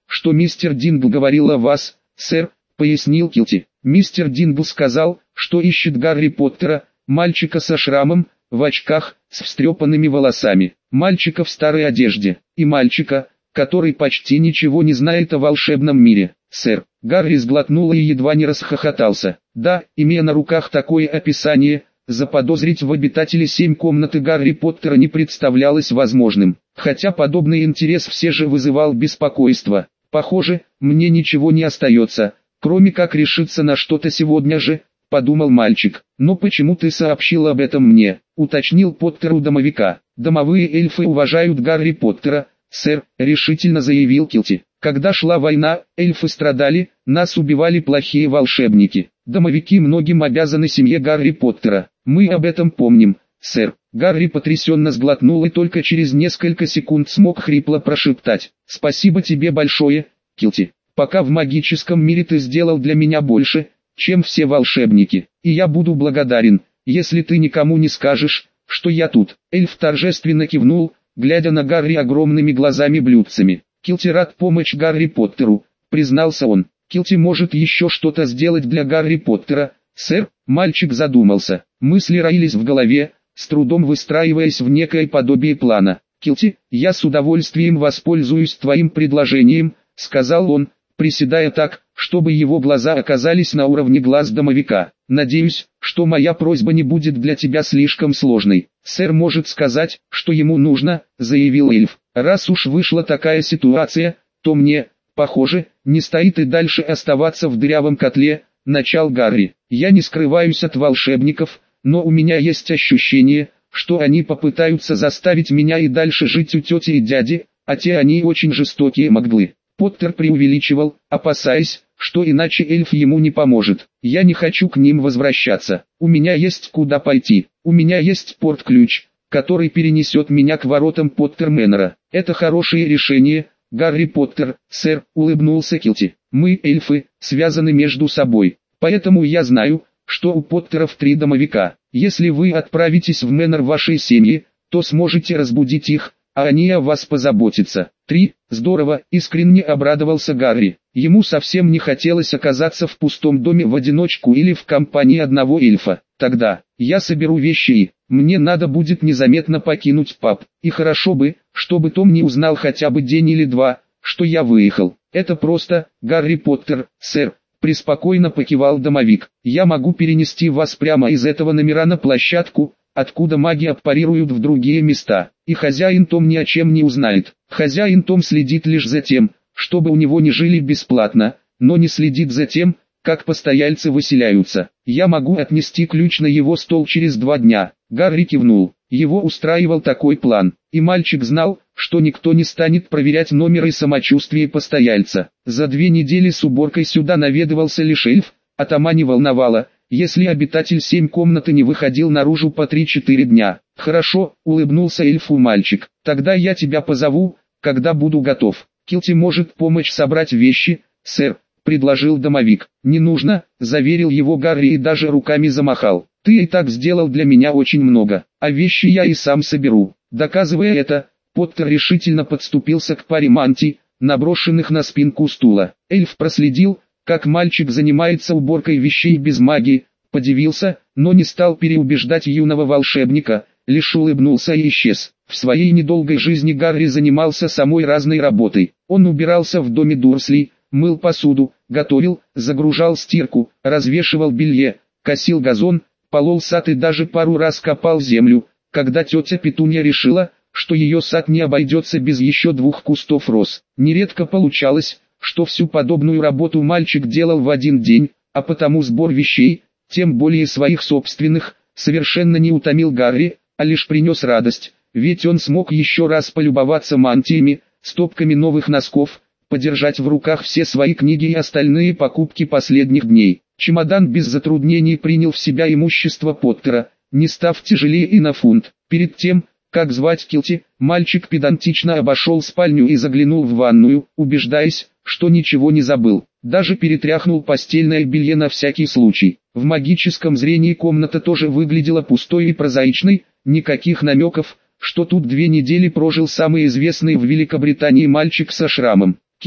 что мистер Дингл говорил о вас, сэр», — пояснил Килти. «Мистер Дингл сказал, что ищет Гарри Поттера, мальчика со шрамом, в очках, с встрепанными волосами, мальчика в старой одежде, и мальчика, который почти ничего не знает о волшебном мире, сэр». Гарри сглотнул и едва не расхохотался. Да, имея на руках такое описание, заподозрить в обитателе 7 комнаты Гарри Поттера не представлялось возможным, хотя подобный интерес все же вызывал беспокойство. «Похоже, мне ничего не остается, кроме как решиться на что-то сегодня же», — подумал мальчик. «Но почему ты сообщил об этом мне?» — уточнил Поттер у домовика. «Домовые эльфы уважают Гарри Поттера, сэр», — решительно заявил Килти. «Когда шла война, эльфы страдали, нас убивали плохие волшебники. Домовики многим обязаны семье Гарри Поттера. Мы об этом помним, сэр». Гарри потрясенно сглотнул и только через несколько секунд смог хрипло прошептать: «Спасибо тебе большое, Килти. Пока в магическом мире ты сделал для меня больше, чем все волшебники, и я буду благодарен, если ты никому не скажешь, что я тут». Эльф торжественно кивнул, глядя на Гарри огромными глазами-блюдцами. «Килти рад помочь Гарри Поттеру», — признался он. «Килти может еще что-то сделать для Гарри Поттера, сэр?» Мальчик задумался. Мысли роились в голове, с трудом выстраиваясь в некое подобие плана. «Килти, я с удовольствием воспользуюсь твоим предложением», — сказал он, приседая так, чтобы его глаза оказались на уровне глаз домовика. «Надеюсь, что моя просьба не будет для тебя слишком сложной». «Сэр может сказать, что ему нужно», — заявил эльф. «Раз уж вышла такая ситуация, то мне, похоже, не стоит и дальше оставаться в дырявом котле», — начал Гарри. «Я не скрываюсь от волшебников, но у меня есть ощущение, что они попытаются заставить меня и дальше жить у тети и дяди, а те они очень жестокие маглы». Поттер преувеличивал, опасаясь, что иначе эльф ему не поможет. «Я не хочу к ним возвращаться. У меня есть куда пойти. У меня есть порт-ключ, который перенесет меня к воротам Поттермэнора. Это хорошее решение, Гарри Поттер, сэр», — улыбнулся Килти. «Мы, эльфы, связаны между собой. Поэтому я знаю, что у Поттеров 3 домовика. Если вы отправитесь в Мэнор вашей семьи, то сможете разбудить их, а они о вас позаботятся». 3. Здорово, искренне обрадовался Гарри. Ему совсем не хотелось оказаться в пустом доме в одиночку или в компании одного эльфа. «Тогда, я соберу вещи и, мне надо будет незаметно покинуть паб. И хорошо бы, чтобы Том не узнал хотя бы день или два, что я выехал». «Это просто, Гарри Поттер, сэр», — преспокойно покивал домовик. «Я могу перенести вас прямо из этого номера на площадку, откуда маги аппарируют в другие места, и хозяин Том ни о чем не узнает. Хозяин Том следит лишь за тем, чтобы у него не жили бесплатно, но не следит за тем, как постояльцы выселяются. Я могу отнести ключ на его стол через 2 дня». Гарри кивнул. Его устраивал такой план, и мальчик знал, что никто не станет проверять номер и самочувствие постояльца. За 2 недели с уборкой сюда наведывался лишь эльф, а Тома не волновало, если обитатель 7 комнаты не выходил наружу по 3-4 дня. «Хорошо», — улыбнулся эльфу мальчик, — «тогда я тебя позову, когда буду готов». «Килти может помочь собрать вещи, сэр», — предложил домовик. «Не нужно», — заверил его Гарри и даже руками замахал. «Ты и так сделал для меня очень много, а вещи я и сам соберу». Доказывая это, Поттер решительно подступился к паре мантий, наброшенных на спинку стула. Эльф проследил, как мальчик занимается уборкой вещей без магии, подивился, но не стал переубеждать юного волшебника, лишь улыбнулся и исчез. В своей недолгой жизни Гарри занимался самой разной работой. Он убирался в доме Дурслей, мыл посуду, готовил, загружал стирку, развешивал белье, косил газон, полол сад и даже пару раз копал землю, когда тетя Петунья решила, что ее сад не обойдется без еще 2 кустов роз. Нередко получалось, что всю подобную работу мальчик делал в один день, а потому сбор вещей, тем более своих собственных, совершенно не утомил Гарри, а лишь принес радость, ведь он смог еще раз полюбоваться мантиями, стопками новых носков, подержать в руках все свои книги и остальные покупки последних дней. Чемодан без затруднений принял в себя имущество Поттера, не став тяжелее и на фунт. Перед тем, как звать Килти, мальчик педантично обошел спальню и заглянул в ванную, убеждаясь, что ничего не забыл. Даже перетряхнул постельное белье на всякий случай. В магическом зрении комната тоже выглядела пустой и прозаичной, никаких намеков, что тут 2 недели прожил самый известный в Великобритании мальчик со шрамом. «Килти,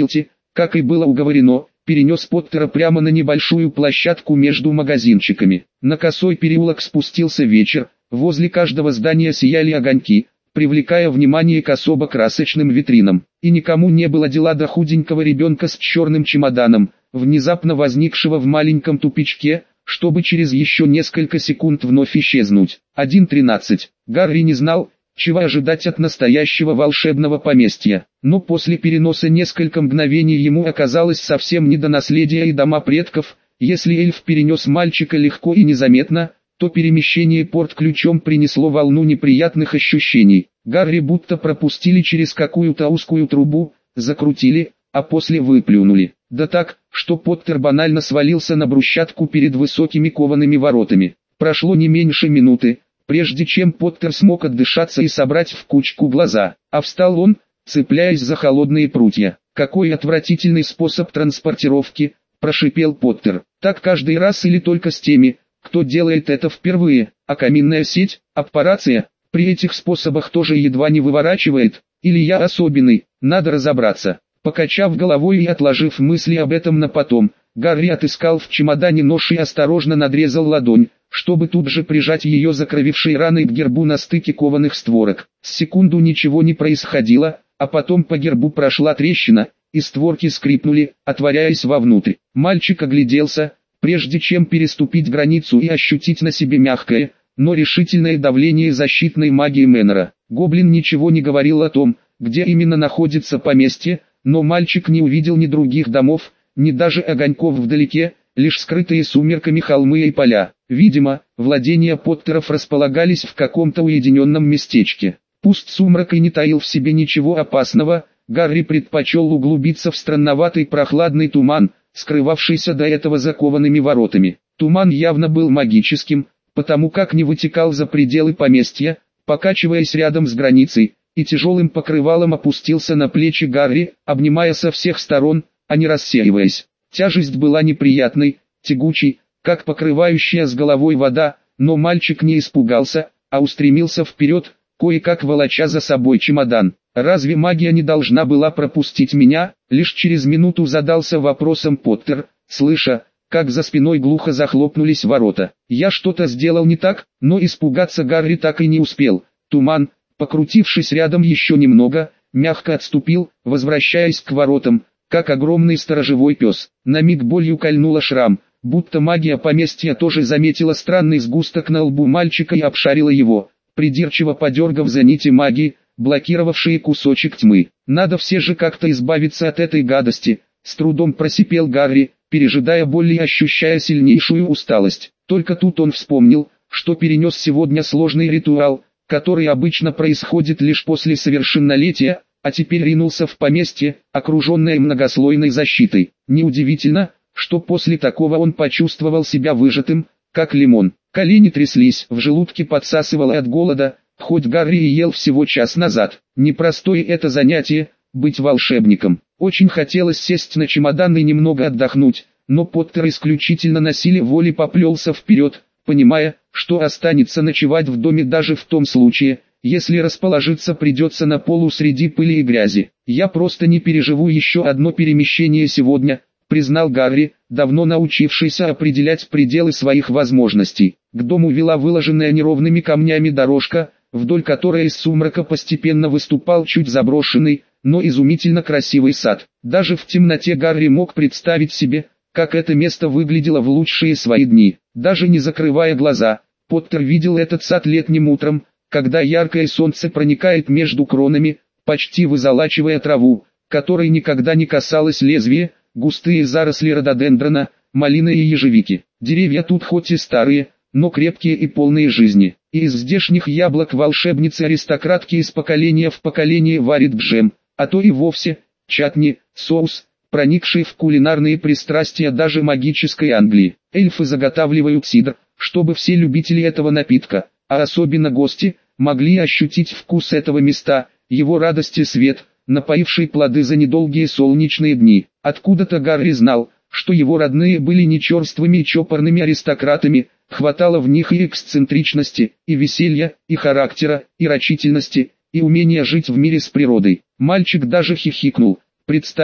как и было уговорено, перенес Поттера прямо на небольшую площадку между магазинчиками. На косой переулок спустился вечер, возле каждого здания сияли огоньки, привлекая внимание к особо красочным витринам. И никому не было дела до худенького ребенка с черным чемоданом, внезапно возникшего в маленьком тупичке, чтобы через еще несколько секунд вновь исчезнуть. 1:13. Гарри не знал, чего ожидать от настоящего волшебного поместья. Но после переноса несколько мгновений ему оказалось совсем не до наследия и дома предков. Если эльф перенес мальчика легко и незаметно, то перемещение порт-ключом принесло волну неприятных ощущений. Гарри будто пропустили через какую-то узкую трубу, закрутили, а после выплюнули. Да так, что Поттер банально свалился на брусчатку перед высокими коваными воротами. Прошло не меньше минуты, прежде чем Поттер смог отдышаться и собрать в кучку глаза. А встал он, цепляясь за холодные прутья. «Какой отвратительный способ транспортировки!» – прошипел Поттер. «Так каждый раз или только с теми, кто делает это впервые, а каминная сеть, аппарация, при этих способах тоже едва не выворачивает, или я особенный, надо разобраться». Покачав головой и отложив мысли об этом на потом, Гарри отыскал в чемодане нож и осторожно надрезал ладонь, чтобы тут же прижать ее закровившей раной к гербу на стыке кованых створок. С секунду ничего не происходило, а потом по гербу прошла трещина, и створки скрипнули, отворяясь вовнутрь. Мальчик огляделся, прежде чем переступить границу и ощутить на себе мягкое, но решительное давление защитной магии Мэннера. Гоблин ничего не говорил о том, где именно находится поместье, но мальчик не увидел ни других домов, ни даже огоньков вдалеке, лишь скрытые сумерками холмы и поля. Видимо, владения Поттеров располагались в каком-то уединенном местечке. Пусть сумрак и не таил в себе ничего опасного, Гарри предпочел углубиться в странноватый прохладный туман, скрывавшийся до этого за коваными воротами. Туман явно был магическим, потому как не вытекал за пределы поместья, покачиваясь рядом с границей, и тяжелым покрывалом опустился на плечи Гарри, обнимая со всех сторон, а не рассеиваясь. Тяжесть была неприятной, тягучей, как покрывающая с головой вода, но мальчик не испугался, а устремился вперед, кое-как волоча за собой чемодан. «Разве магия не должна была пропустить меня?» Лишь через минуту задался вопросом Поттер, слыша, как за спиной глухо захлопнулись ворота. «Я что-то сделал не так?» Но испугаться Гарри так и не успел. Туман, покрутившись рядом еще немного, мягко отступил, возвращаясь к воротам, как огромный сторожевой пес. На миг болью кольнула шрам, будто магия поместья тоже заметила странный сгусток на лбу мальчика и обшарила его, придирчиво подергав за нити магии, блокировавшие кусочек тьмы. «Надо все же как-то избавиться от этой гадости», — с трудом просипел Гарри, пережидая боль и ощущая сильнейшую усталость. Только тут он вспомнил, что перенес сегодня сложный ритуал, который обычно происходит лишь после совершеннолетия, а теперь ринулся в поместье, окруженное многослойной защитой. Неудивительно, что после такого он почувствовал себя выжатым, как лимон. Колени тряслись, в желудке подсасывало от голода, хоть Гарри и ел всего час назад. Непростое это занятие, быть волшебником. Очень хотелось сесть на чемодан и немного отдохнуть, но Поттер исключительно на силе воли поплелся вперед, понимая, что останется ночевать в доме даже в том случае, если расположиться придется на полу среди пыли и грязи. «Я просто не переживу еще одно перемещение сегодня», — признал Гарри, давно научившийся определять пределы своих возможностей. К дому вела выложенная неровными камнями дорожка, вдоль которой из сумрака постепенно выступал чуть заброшенный, но изумительно красивый сад. Даже в темноте Гарри мог представить себе, как это место выглядело в лучшие свои дни. Даже не закрывая глаза, Поттер видел этот сад летним утром, когда яркое солнце проникает между кронами, почти вызолачивая траву, которой никогда не касалось лезвия, густые заросли рододендрона, малины и ежевики. Деревья тут хоть и старые, но крепкие и полные жизни. И из здешних яблок волшебницы-аристократки из поколения в поколение варит джем, а то и вовсе чатни, соус, проникший в кулинарные пристрастия даже магической Англии. Эльфы заготавливают сидр, чтобы все любители этого напитка, а особенно гости, могли ощутить вкус этого места, его радость и свет, напоивший плоды за недолгие солнечные дни. Откуда-то Гарри знал, что его родные были не черствыми и чопорными аристократами, хватало в них и эксцентричности, и веселья, и характера, и рачительности, и умения жить в мире с природой. Мальчик даже хихикнул, представив,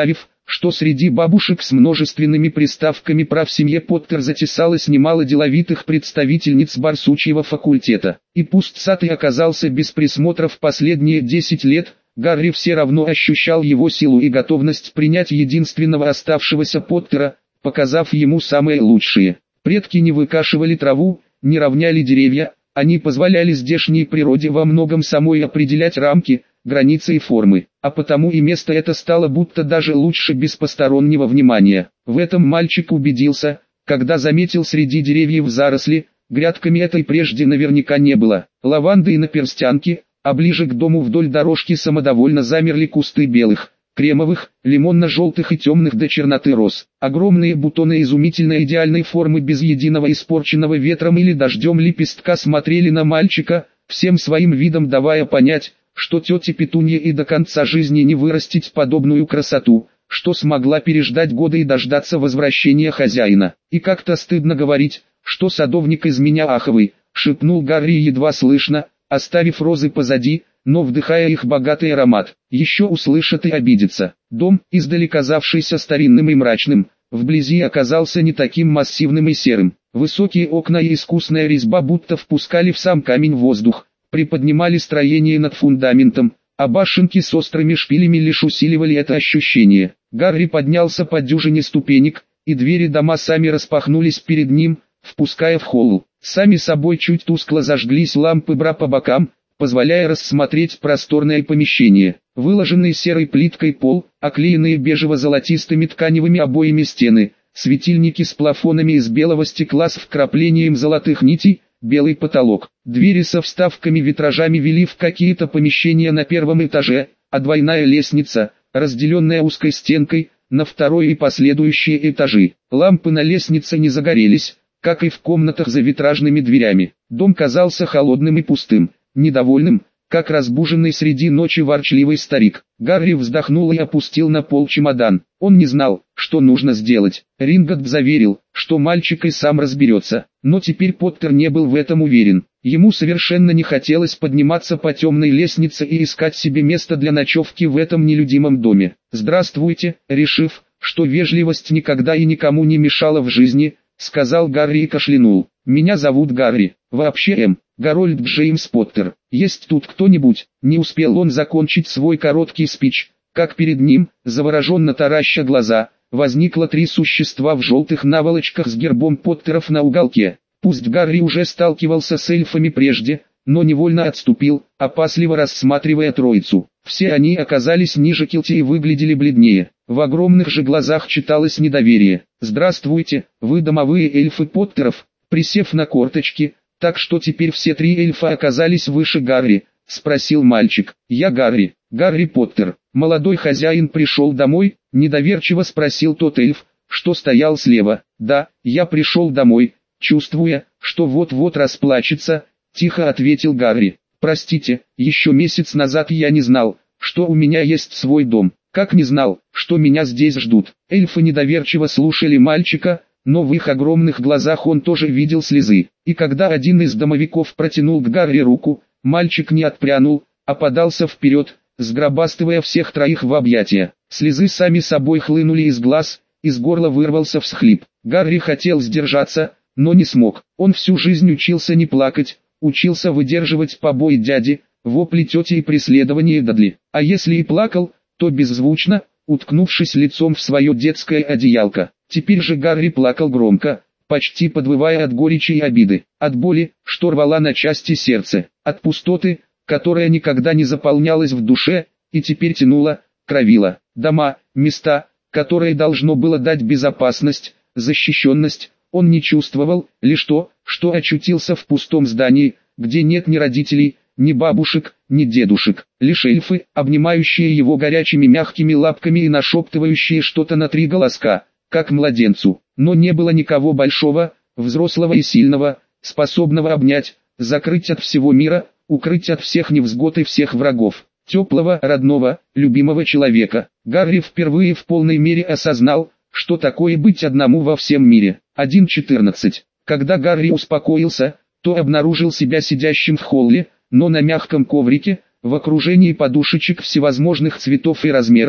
что среди бабушек с множественными приставками прав в семье Поттер затесалось немало деловитых представительниц барсучьего факультета. И пусть сад и оказался без присмотра в последние 10 лет, Гарри все равно ощущал его силу и готовность принять единственного оставшегося Поттера, показав ему самые лучшие. Предки не выкашивали траву, не равняли деревья, они позволяли здешней природе во многом самой определять рамки, границы и формы, а потому и место это стало будто даже лучше без постороннего внимания. В этом мальчик убедился, когда заметил среди деревьев заросли, грядками этой прежде наверняка не было, лаванды и наперстянки, а ближе к дому вдоль дорожки самодовольно замерли кусты белых, кремовых, лимонно-желтых и темных до черноты роз. Огромные бутоны изумительно идеальной формы без единого испорченного ветром или дождем лепестка смотрели на мальчика, всем своим видом давая понять, что тете Петунье и до конца жизни не вырастить подобную красоту, что смогла переждать годы и дождаться возвращения хозяина. И как-то стыдно говорить, что садовник из меня аховый, шепнул Гарри едва слышно, оставив розы позади, но вдыхая их богатый аромат. Еще услышат и обидятся. Дом, издали казавшийся старинным и мрачным, вблизи оказался не таким массивным и серым. Высокие окна и искусная резьба будто впускали в сам камень воздух, приподнимали строение над фундаментом, а башенки с острыми шпилями лишь усиливали это ощущение. Гарри поднялся по дюжине ступенек, и двери дома сами распахнулись перед ним, впуская в холл. Сами собой чуть тускло зажглись лампы бра по бокам, позволяя рассмотреть просторное помещение. Выложенный серой плиткой пол, оклеенные бежево-золотистыми тканевыми обоями стены, светильники с плафонами из белого стекла с вкраплением золотых нитей, белый потолок. Двери со вставками-витражами вели в какие-то помещения на первом этаже, а двойная лестница, разделенная узкой стенкой, на второй и последующие этажи. Лампы на лестнице не загорелись, как и в комнатах за витражными дверями. Дом казался холодным и пустым, недовольным, как разбуженный среди ночи ворчливый старик. Гарри вздохнул и опустил на пол чемодан. Он не знал, что нужно сделать. Ринготт заверил, что мальчик и сам разберется, но теперь Поттер не был в этом уверен. Ему совершенно не хотелось подниматься по темной лестнице и искать себе место для ночевки в этом нелюдимом доме. «Здравствуйте», решив, что вежливость никогда и никому не мешала в жизни, сказал Гарри и кашлянул. «Меня зовут Гарри, вообще Гарольд Джеймс Поттер. Есть тут кто-нибудь?» Не успел он закончить свой короткий спич, как перед ним, завороженно тараща глаза, возникло три существа в желтых наволочках с гербом Поттеров на уголке. Пусть Гарри уже сталкивался с эльфами прежде, но невольно отступил, опасливо рассматривая троицу. Все они оказались ниже килти и выглядели бледнее. В огромных же глазах читалось недоверие. «Здравствуйте, вы домовые эльфы Поттеров?» Присев на корточки, так что теперь все три эльфа оказались выше Гарри, спросил мальчик. «Я Гарри, Гарри Поттер». Молодой хозяин пришел домой, недоверчиво спросил тот эльф, что стоял слева. «Да, я пришел домой», чувствуя, что вот-вот расплачется, тихо ответил Гарри. «Простите, еще месяц назад я не знал, что у меня есть свой дом. Как не знал, что меня здесь ждут». Эльфы недоверчиво слушали мальчика, но в их огромных глазах он тоже видел слезы. И когда один из домовиков протянул к Гарри руку, мальчик не отпрянул, а подался вперед, сгробастывая всех троих в объятия. Слезы сами собой хлынули из глаз, из горла вырвался всхлип. Гарри хотел сдержаться, но не смог. Он всю жизнь учился не плакать, учился выдерживать побои дяди, вопли тети и преследование Дадли. А если и плакал, то беззвучно, уткнувшись лицом в свое детское одеялко. Теперь же Гарри плакал громко, почти подвывая от горечи и обиды, от боли, что рвала на части сердце, от пустоты, которая никогда не заполнялась в душе, и теперь тянула, кровила. Дома, места, которые должно было дать безопасность, защищенность, он не чувствовал, лишь то, что очутился в пустом здании, где нет ни родителей, ни бабушек, ни дедушек, лишь эльфы, обнимающие его горячими мягкими лапками и нашептывающие что-то на три голоска, как младенцу. Но не было никого большого, взрослого и сильного, способного обнять, закрыть от всего мира, укрыть от всех невзгод и всех врагов. Теплого, родного, любимого человека. Гарри впервые в полной мере осознал, что такое быть одному во всем мире. 1.14. Когда Гарри успокоился, то обнаружил себя сидящим в холле, но на мягком коврике, в окружении подушечек всевозможных цветов и размеров,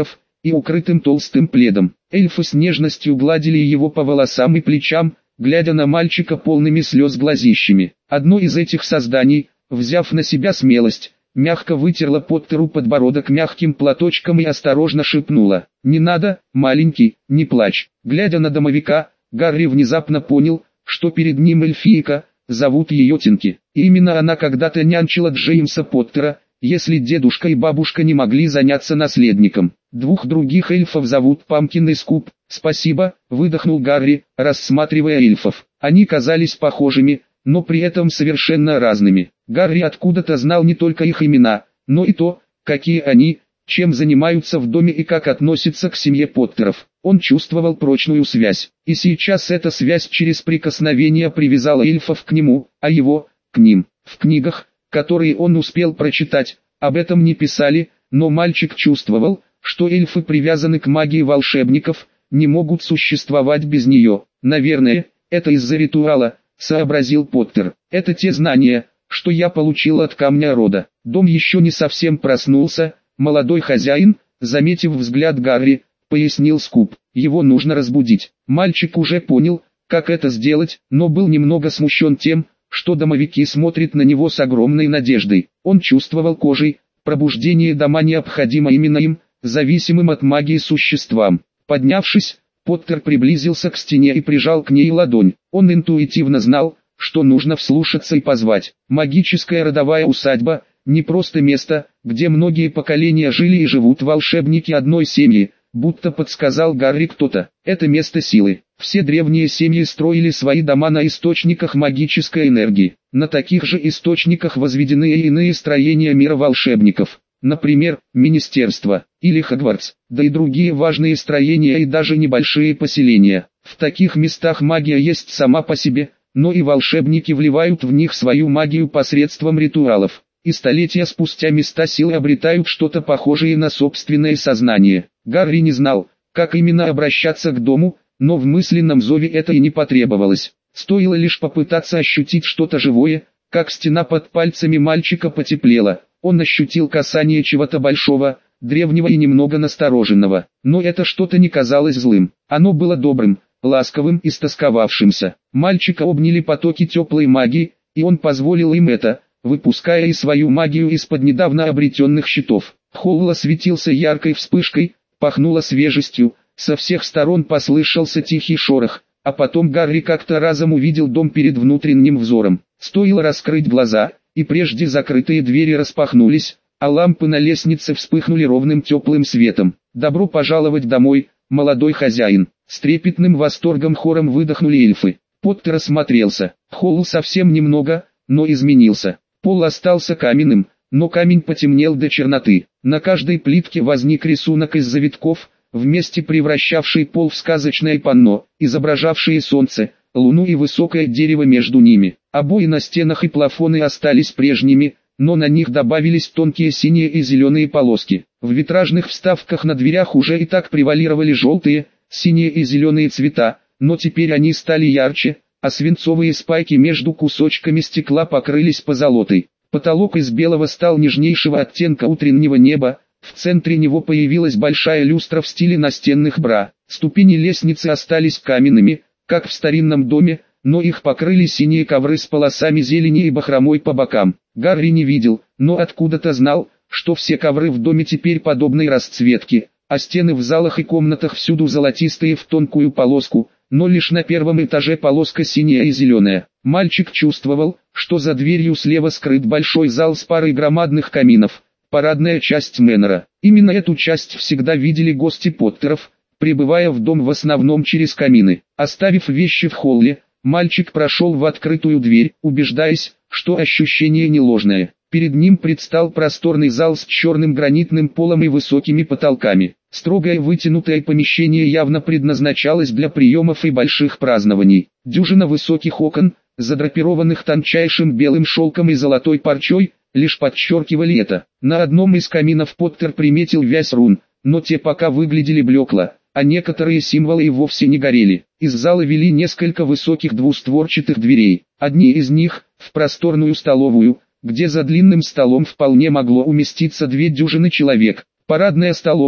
и укрытым толстым пледом. Эльфы с нежностью гладили его по волосам и плечам, глядя на мальчика полными слез глазищами. Одно из этих созданий, взяв на себя смелость, мягко вытерла Поттеру подбородок мягким платочком и осторожно шепнула: «Не надо, маленький, не плачь». Глядя на домовика, Гарри внезапно понял, что перед ним эльфийка, зовут ее Тинки. И именно она когда-то нянчила Джеймса Поттера, если дедушка и бабушка не могли заняться наследником. Двух других эльфов зовут Памкин и Скуп. «Спасибо», — выдохнул Гарри, рассматривая эльфов. Они казались похожими, но при этом совершенно разными. Гарри откуда-то знал не только их имена, но и то, какие они, чем занимаются в доме и как относятся к семье Поттеров. Он чувствовал прочную связь, и сейчас эта связь через прикосновение привязала эльфов к нему, а его — к ним. В книгах, которые он успел прочитать, об этом не писали, но мальчик чувствовал, что эльфы привязаны к магии волшебников, не могут существовать без нее. «Наверное, это из-за ритуала», — сообразил Поттер. «Это те знания, что я получил от Камня Рода». Дом еще не совсем проснулся. Молодой хозяин, заметив взгляд Гарри, пояснил Скуп: «Его нужно разбудить». Мальчик уже понял, как это сделать, но был немного смущен тем, что домовики смотрят на него с огромной надеждой. Он чувствовал кожей, пробуждение дома необходимо именно им, зависимым от магии существам. Поднявшись, Поттер приблизился к стене и прижал к ней ладонь. Он интуитивно знал, что нужно вслушаться и позвать. Магическая родовая усадьба — не просто место, где многие поколения жили и живут волшебники одной семьи, будто подсказал Гарри кто-то. Это место силы. Все древние семьи строили свои дома на источниках магической энергии. На таких же источниках возведены и иные строения мира волшебников. Например, Министерство, или Хогвартс, да и другие важные строения и даже небольшие поселения. В таких местах магия есть сама по себе, но и волшебники вливают в них свою магию посредством ритуалов. И столетия спустя места силы обретают что-то похожее на собственное сознание. Гарри не знал, как именно обращаться к дому, но в мысленном зове это и не потребовалось. Стоило лишь попытаться ощутить что-то живое, как стена под пальцами мальчика потеплела. Он ощутил касание чего-то большого, древнего и немного настороженного. Но это что-то не казалось злым. Оно было добрым, ласковым и стосковавшимся. Мальчика обняли потоки теплой магии, и он позволил им это, выпуская и свою магию из-под недавно обретенных щитов. Холл осветился яркой вспышкой, пахнуло свежестью, со всех сторон послышался тихий шорох, а потом Гарри как-то разом увидел дом перед внутренним взором. Стоило раскрыть глаза, и прежде закрытые двери распахнулись, а лампы на лестнице вспыхнули ровным теплым светом. «Добро пожаловать домой, молодой хозяин!» С трепетным восторгом хором выдохнули эльфы. Поттер осмотрелся. Холл совсем немного, но изменился. Пол остался каменным, но камень потемнел до черноты. На каждой плитке возник рисунок из завитков, вместе превращавший пол в сказочное панно, изображавшее солнце, луну и высокое дерево между ними. Обои на стенах и плафоны остались прежними, но на них добавились тонкие синие и зеленые полоски. В витражных вставках на дверях уже и так превалировали желтые, синие и зеленые цвета, но теперь они стали ярче, а свинцовые спайки между кусочками стекла покрылись позолотой. Потолок из белого стал нежнейшего оттенка утреннего неба, в центре него появилась большая люстра в стиле настенных бра. Ступени лестницы остались каменными, как в старинном доме, но их покрыли синие ковры с полосами зелени и бахромой по бокам. Гарри не видел, но откуда-то знал, что все ковры в доме теперь подобной расцветки, а стены в залах и комнатах всюду золотистые в тонкую полоску, но лишь на первом этаже полоска синяя и зеленая. Мальчик чувствовал, что за дверью слева скрыт большой зал с парой громадных каминов, парадная часть Мэннера. Именно эту часть всегда видели гости Поттеров, прибывая в дом в основном через камины. Оставив вещи в холле, мальчик прошел в открытую дверь, убеждаясь, что ощущение не ложное. Перед ним предстал просторный зал с черным гранитным полом и высокими потолками. Строгое вытянутое помещение явно предназначалось для приемов и больших празднований. Дюжина высоких окон, задрапированных тончайшим белым шелком и золотой парчой, лишь подчеркивали это. На одном из каминов Поттер приметил вязь рун, но те пока выглядели блекло, а некоторые символы и вовсе не горели. Из зала вели несколько высоких двустворчатых дверей. Одни из них — в просторную столовую, где за длинным столом вполне могло уместиться 2 дюжины человек. Парадная столовая,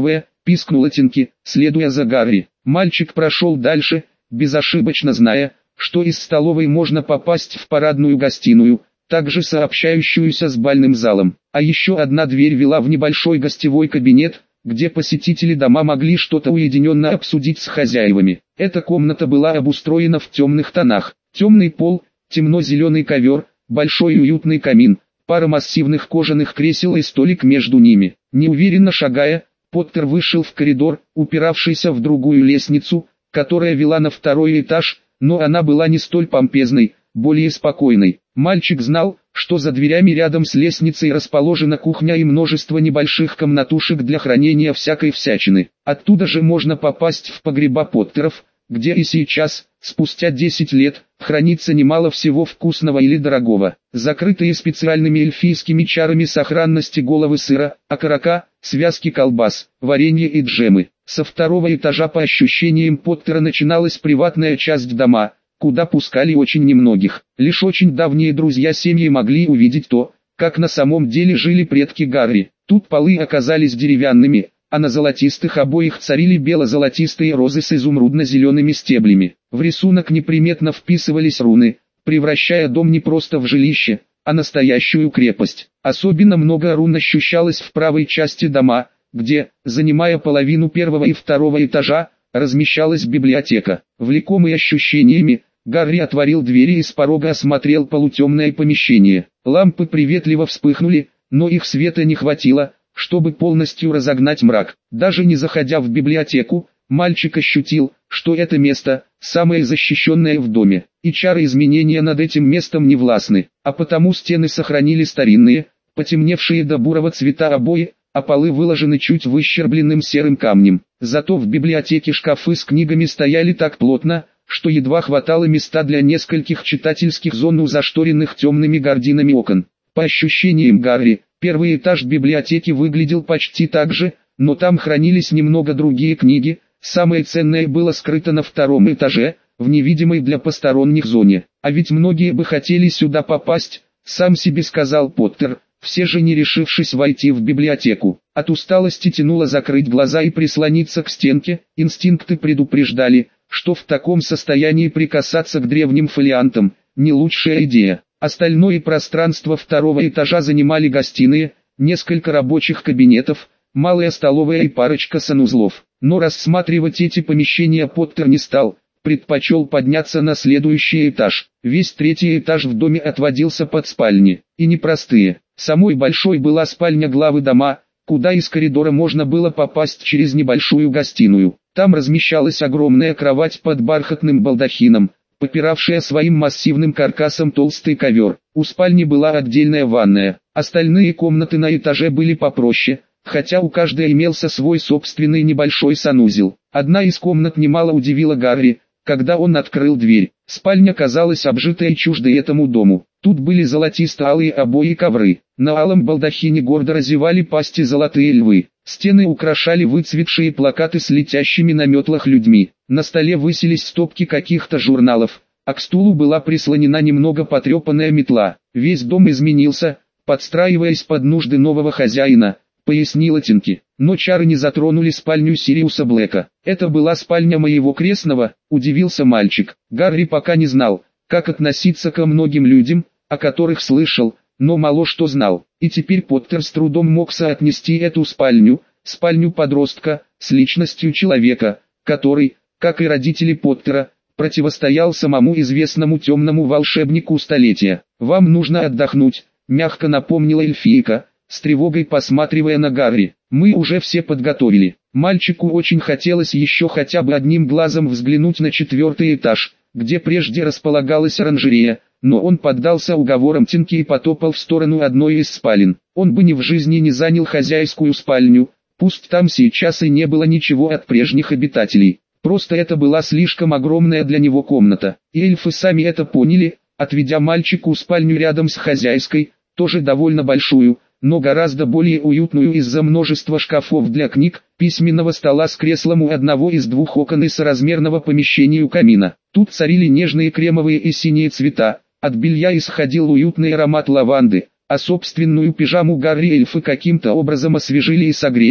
пискнула Тинки, следуя за Гарри. Мальчик прошел дальше, безошибочно зная, что из столовой можно попасть в парадную гостиную, также сообщающуюся с бальным залом. А еще одна дверь вела в небольшой гостевой кабинет, где посетители дома могли что-то уединенно обсудить с хозяевами. Эта комната была обустроена в темных тонах. Темный пол, темно-зеленый ковер, большой уютный камин, пара массивных кожаных кресел и столик между ними. Неуверенно шагая, Поттер вышел в коридор, упиравшийся в другую лестницу, которая вела на второй этаж, но она была не столь помпезной, более спокойной. Мальчик знал, что за дверями рядом с лестницей расположена кухня и множество небольших комнатушек для хранения всякой всячины. Оттуда же можно попасть в погреба Поттеров, где и сейчас, спустя 10 лет, хранится немало всего вкусного или дорогого, закрытые специальными эльфийскими чарами сохранности головы сыра, окорока, связки колбас, варенье и джемы. Со второго этажа по ощущениям Поттера начиналась приватная часть дома, куда пускали очень немногих. Лишь очень давние друзья семьи могли увидеть то, как на самом деле жили предки Гарри. Тут полы оказались деревянными, а на золотистых обоях царили бело-золотистые розы с изумрудно-зелеными стеблями. В рисунок неприметно вписывались руны, превращая дом не просто в жилище, а настоящую крепость. Особенно много рун ощущалось в правой части дома, где, занимая половину первого и второго этажа, размещалась библиотека. Влекомый ощущениями, Гарри отворил двери и с порога осмотрел полутемное помещение. Лампы приветливо вспыхнули, но их света не хватило, чтобы полностью разогнать мрак. Даже не заходя в библиотеку, мальчик ощутил, что это место – самое защищенное в доме, и чары изменения над этим местом не властны, а потому стены сохранили старинные, потемневшие до бурого цвета обои, а полы выложены чуть выщербленным серым камнем. Зато в библиотеке шкафы с книгами стояли так плотно, что едва хватало места для нескольких читательских зон у зашторенных темными гардинами окон. По ощущениям Гарри, первый этаж библиотеки выглядел почти так же, но там хранились немного другие книги. Самое ценное было скрыто на втором этаже, в невидимой для посторонних зоне. А ведь многие бы хотели сюда попасть, сам себе сказал Поттер, все же не решившись войти в библиотеку. От усталости тянуло закрыть глаза и прислониться к стенке, инстинкты предупреждали, что в таком состоянии прикасаться к древним фолиантам – не лучшая идея. Остальное пространство второго этажа занимали гостиные, несколько рабочих кабинетов, малая столовая и парочка санузлов. Но рассматривать эти помещения Поттер не стал, предпочел подняться на следующий этаж. Весь третий этаж в доме отводился под спальни, и непростые. Самой большой была спальня главы дома, куда из коридора можно было попасть через небольшую гостиную. Там размещалась огромная кровать под бархатным балдахином, попиравшая своим массивным каркасом толстый ковер. У спальни была отдельная ванная, остальные комнаты на этаже были попроще, хотя у каждой имелся свой собственный небольшой санузел. Одна из комнат немало удивила Гарри, когда он открыл дверь. Спальня казалась обжитой и чуждой этому дому. Тут были золотисто-алые обои и ковры. На алом балдахине гордо разевали пасти золотые львы. Стены украшали выцветшие плакаты с летящими на метлах людьми. На столе высились стопки каких-то журналов, а к стулу была прислонена немного потрепанная метла. Весь дом изменился, подстраиваясь под нужды нового хозяина, пояснила Тинки. Но чары не затронули спальню Сириуса Блэка. Это была спальня моего крестного, удивился мальчик. Гарри пока не знал, как относиться ко многим людям, о которых слышал, но мало что знал. И теперь Поттер с трудом мог соотнести эту спальню подростка, с личностью человека, который, как и родители Поттера, противостоял самому известному темному волшебнику столетия. «Вам нужно отдохнуть», — мягко напомнила эльфийка, с тревогой посматривая на Гарри. «Мы уже все подготовили». Мальчику очень хотелось еще хотя бы одним глазом взглянуть на четвертый этаж, где прежде располагалась оранжерея, но он поддался уговорам Тинки и потопал в сторону одной из спален. Он бы ни в жизни не занял хозяйскую спальню, пусть там сейчас и не было ничего от прежних обитателей. Просто это была слишком огромная для него комната. И эльфы сами это поняли, отведя мальчику спальню рядом с хозяйской, тоже довольно большую, но гораздо более уютную из-за множества шкафов для книг, письменного стола с креслом у одного из двух окон и соразмерного помещения у камина. Тут царили нежные кремовые и синие цвета, от белья исходил уютный аромат лаванды, а собственную пижаму Гарри эльфы каким-то образом освежили и согрели,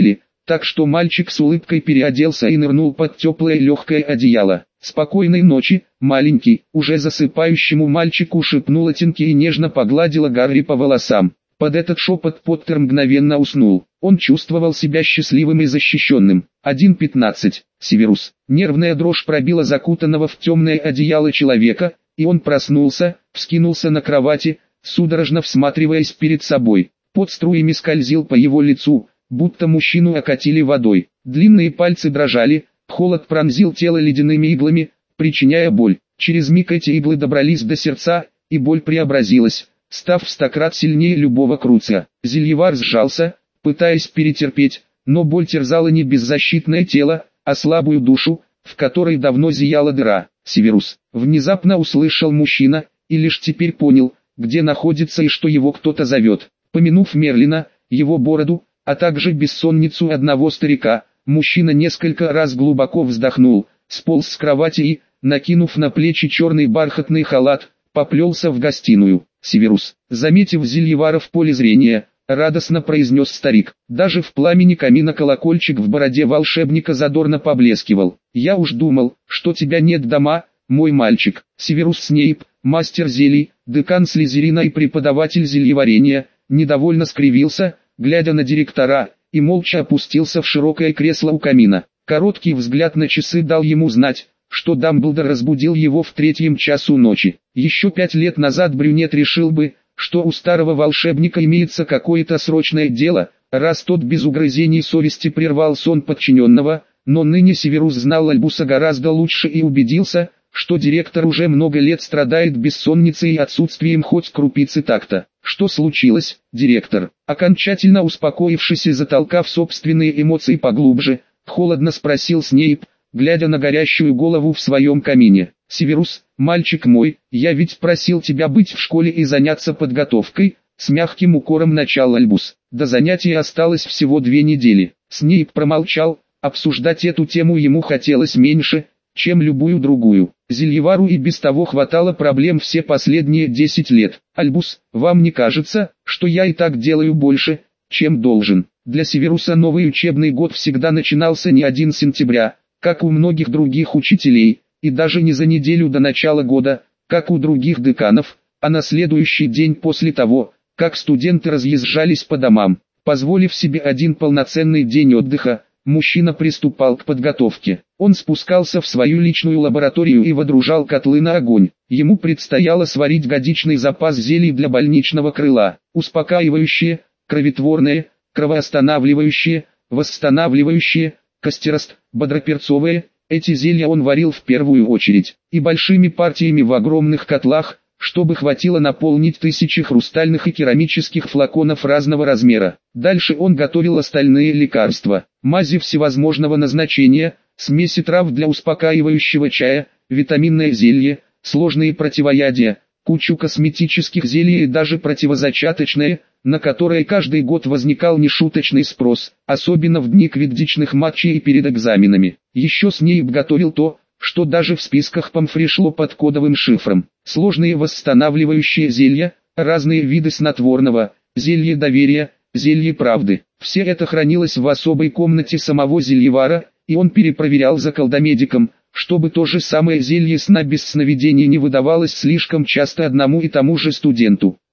так что мальчик с улыбкой переоделся и нырнул под теплое легкое одеяло. «Спокойной ночи, маленький», уже засыпающему мальчику шепнула Тинки и нежно погладила Гарри по волосам. Под этот шепот Поттер мгновенно уснул. Он чувствовал себя счастливым и защищенным. 1:15. Северус. Нервная дрожь пробила закутанного в темное одеяло человека, и он проснулся, вскинулся на кровати, судорожно всматриваясь перед собой. Пот струями скользил по его лицу, будто мужчину окатили водой. Длинные пальцы дрожали, холод пронзил тело ледяными иглами, причиняя боль. Через миг эти иглы добрались до сердца, и боль преобразилась, став в 100 крат сильнее любого круца. Зельевар сжался, пытаясь перетерпеть, но боль терзала не беззащитное тело, а слабую душу, в которой давно зияла дыра. «Северус!» Внезапно услышал мужчина, и лишь теперь понял, где находится и что его кто-то зовет. Помянув Мерлина, его бороду, а также бессонницу одного старика, мужчина несколько раз глубоко вздохнул, сполз с кровати и, накинув на плечи черный бархатный халат, поплелся в гостиную. «Северус!» Заметив Зельевара в поле зрения, радостно произнес старик. Даже в пламени камина колокольчик в бороде волшебника задорно поблескивал. «Я уж думал, что тебя нет дома, мой мальчик». Северус Снейп, мастер зелий, декан Слизерина и преподаватель зельеварения, недовольно скривился, глядя на директора, и молча опустился в широкое кресло у камина. Короткий взгляд на часы дал ему знать, что Дамблдор разбудил его в 3 часу ночи. Еще 5 лет назад брюнет решил бы, что у старого волшебника имеется какое-то срочное дело, раз тот без угрызений совести прервал сон подчиненного, но ныне Северус знал Альбуса гораздо лучше и убедился, что директор уже много лет страдает бессонницей и отсутствием хоть крупицы такта. «Что случилось, директор?» Окончательно успокоившись и затолкав собственные эмоции поглубже, холодно спросил Снейп, глядя на горящую голову в своем камине. «Северус, мальчик мой, я ведь просил тебя быть в школе и заняться подготовкой», с мягким укором начал Альбус. До занятия осталось всего 2 недели. Снейп промолчал, обсуждать эту тему ему хотелось меньше, чем любую другую. Зельевару и без того хватало проблем все последние 10 лет. «Альбус, вам не кажется, что я и так делаю больше, чем должен?» Для Северуса новый учебный год всегда начинался не 1 сентября, как у многих других учителей, и даже не за неделю до начала года, как у других деканов, а на следующий день после того, как студенты разъезжались по домам. Позволив себе 1 полноценный день отдыха, мужчина приступал к подготовке. Он спускался в свою личную лабораторию и водружал котлы на огонь. Ему предстояло сварить годичный запас зелий для больничного крыла. Успокаивающие, кроветворные, кровоостанавливающие, восстанавливающие, костерост, бодроперцовые. Эти зелья он варил в первую очередь, и большими партиями в огромных котлах, чтобы хватило наполнить тысячи хрустальных и керамических флаконов разного размера. Дальше он готовил остальные лекарства, мази всевозможного назначения, смеси трав для успокаивающего чая, витаминное зелье, сложные противоядия, кучу косметических зелий и даже противозачаточное, на которое каждый год возникал нешуточный спрос, особенно в дни квиддичных матчей и перед экзаменами. Еще Снейп готовил то, что даже в списках Помфри шло под кодовым шифром. Сложные восстанавливающие зелья, разные виды снотворного, зелье доверия, зелье правды. Все это хранилось в особой комнате самого Зельевара, и он перепроверял за колдомедиком, чтобы то же самое зелье сна без сновидений не выдавалось слишком часто одному и тому же студенту.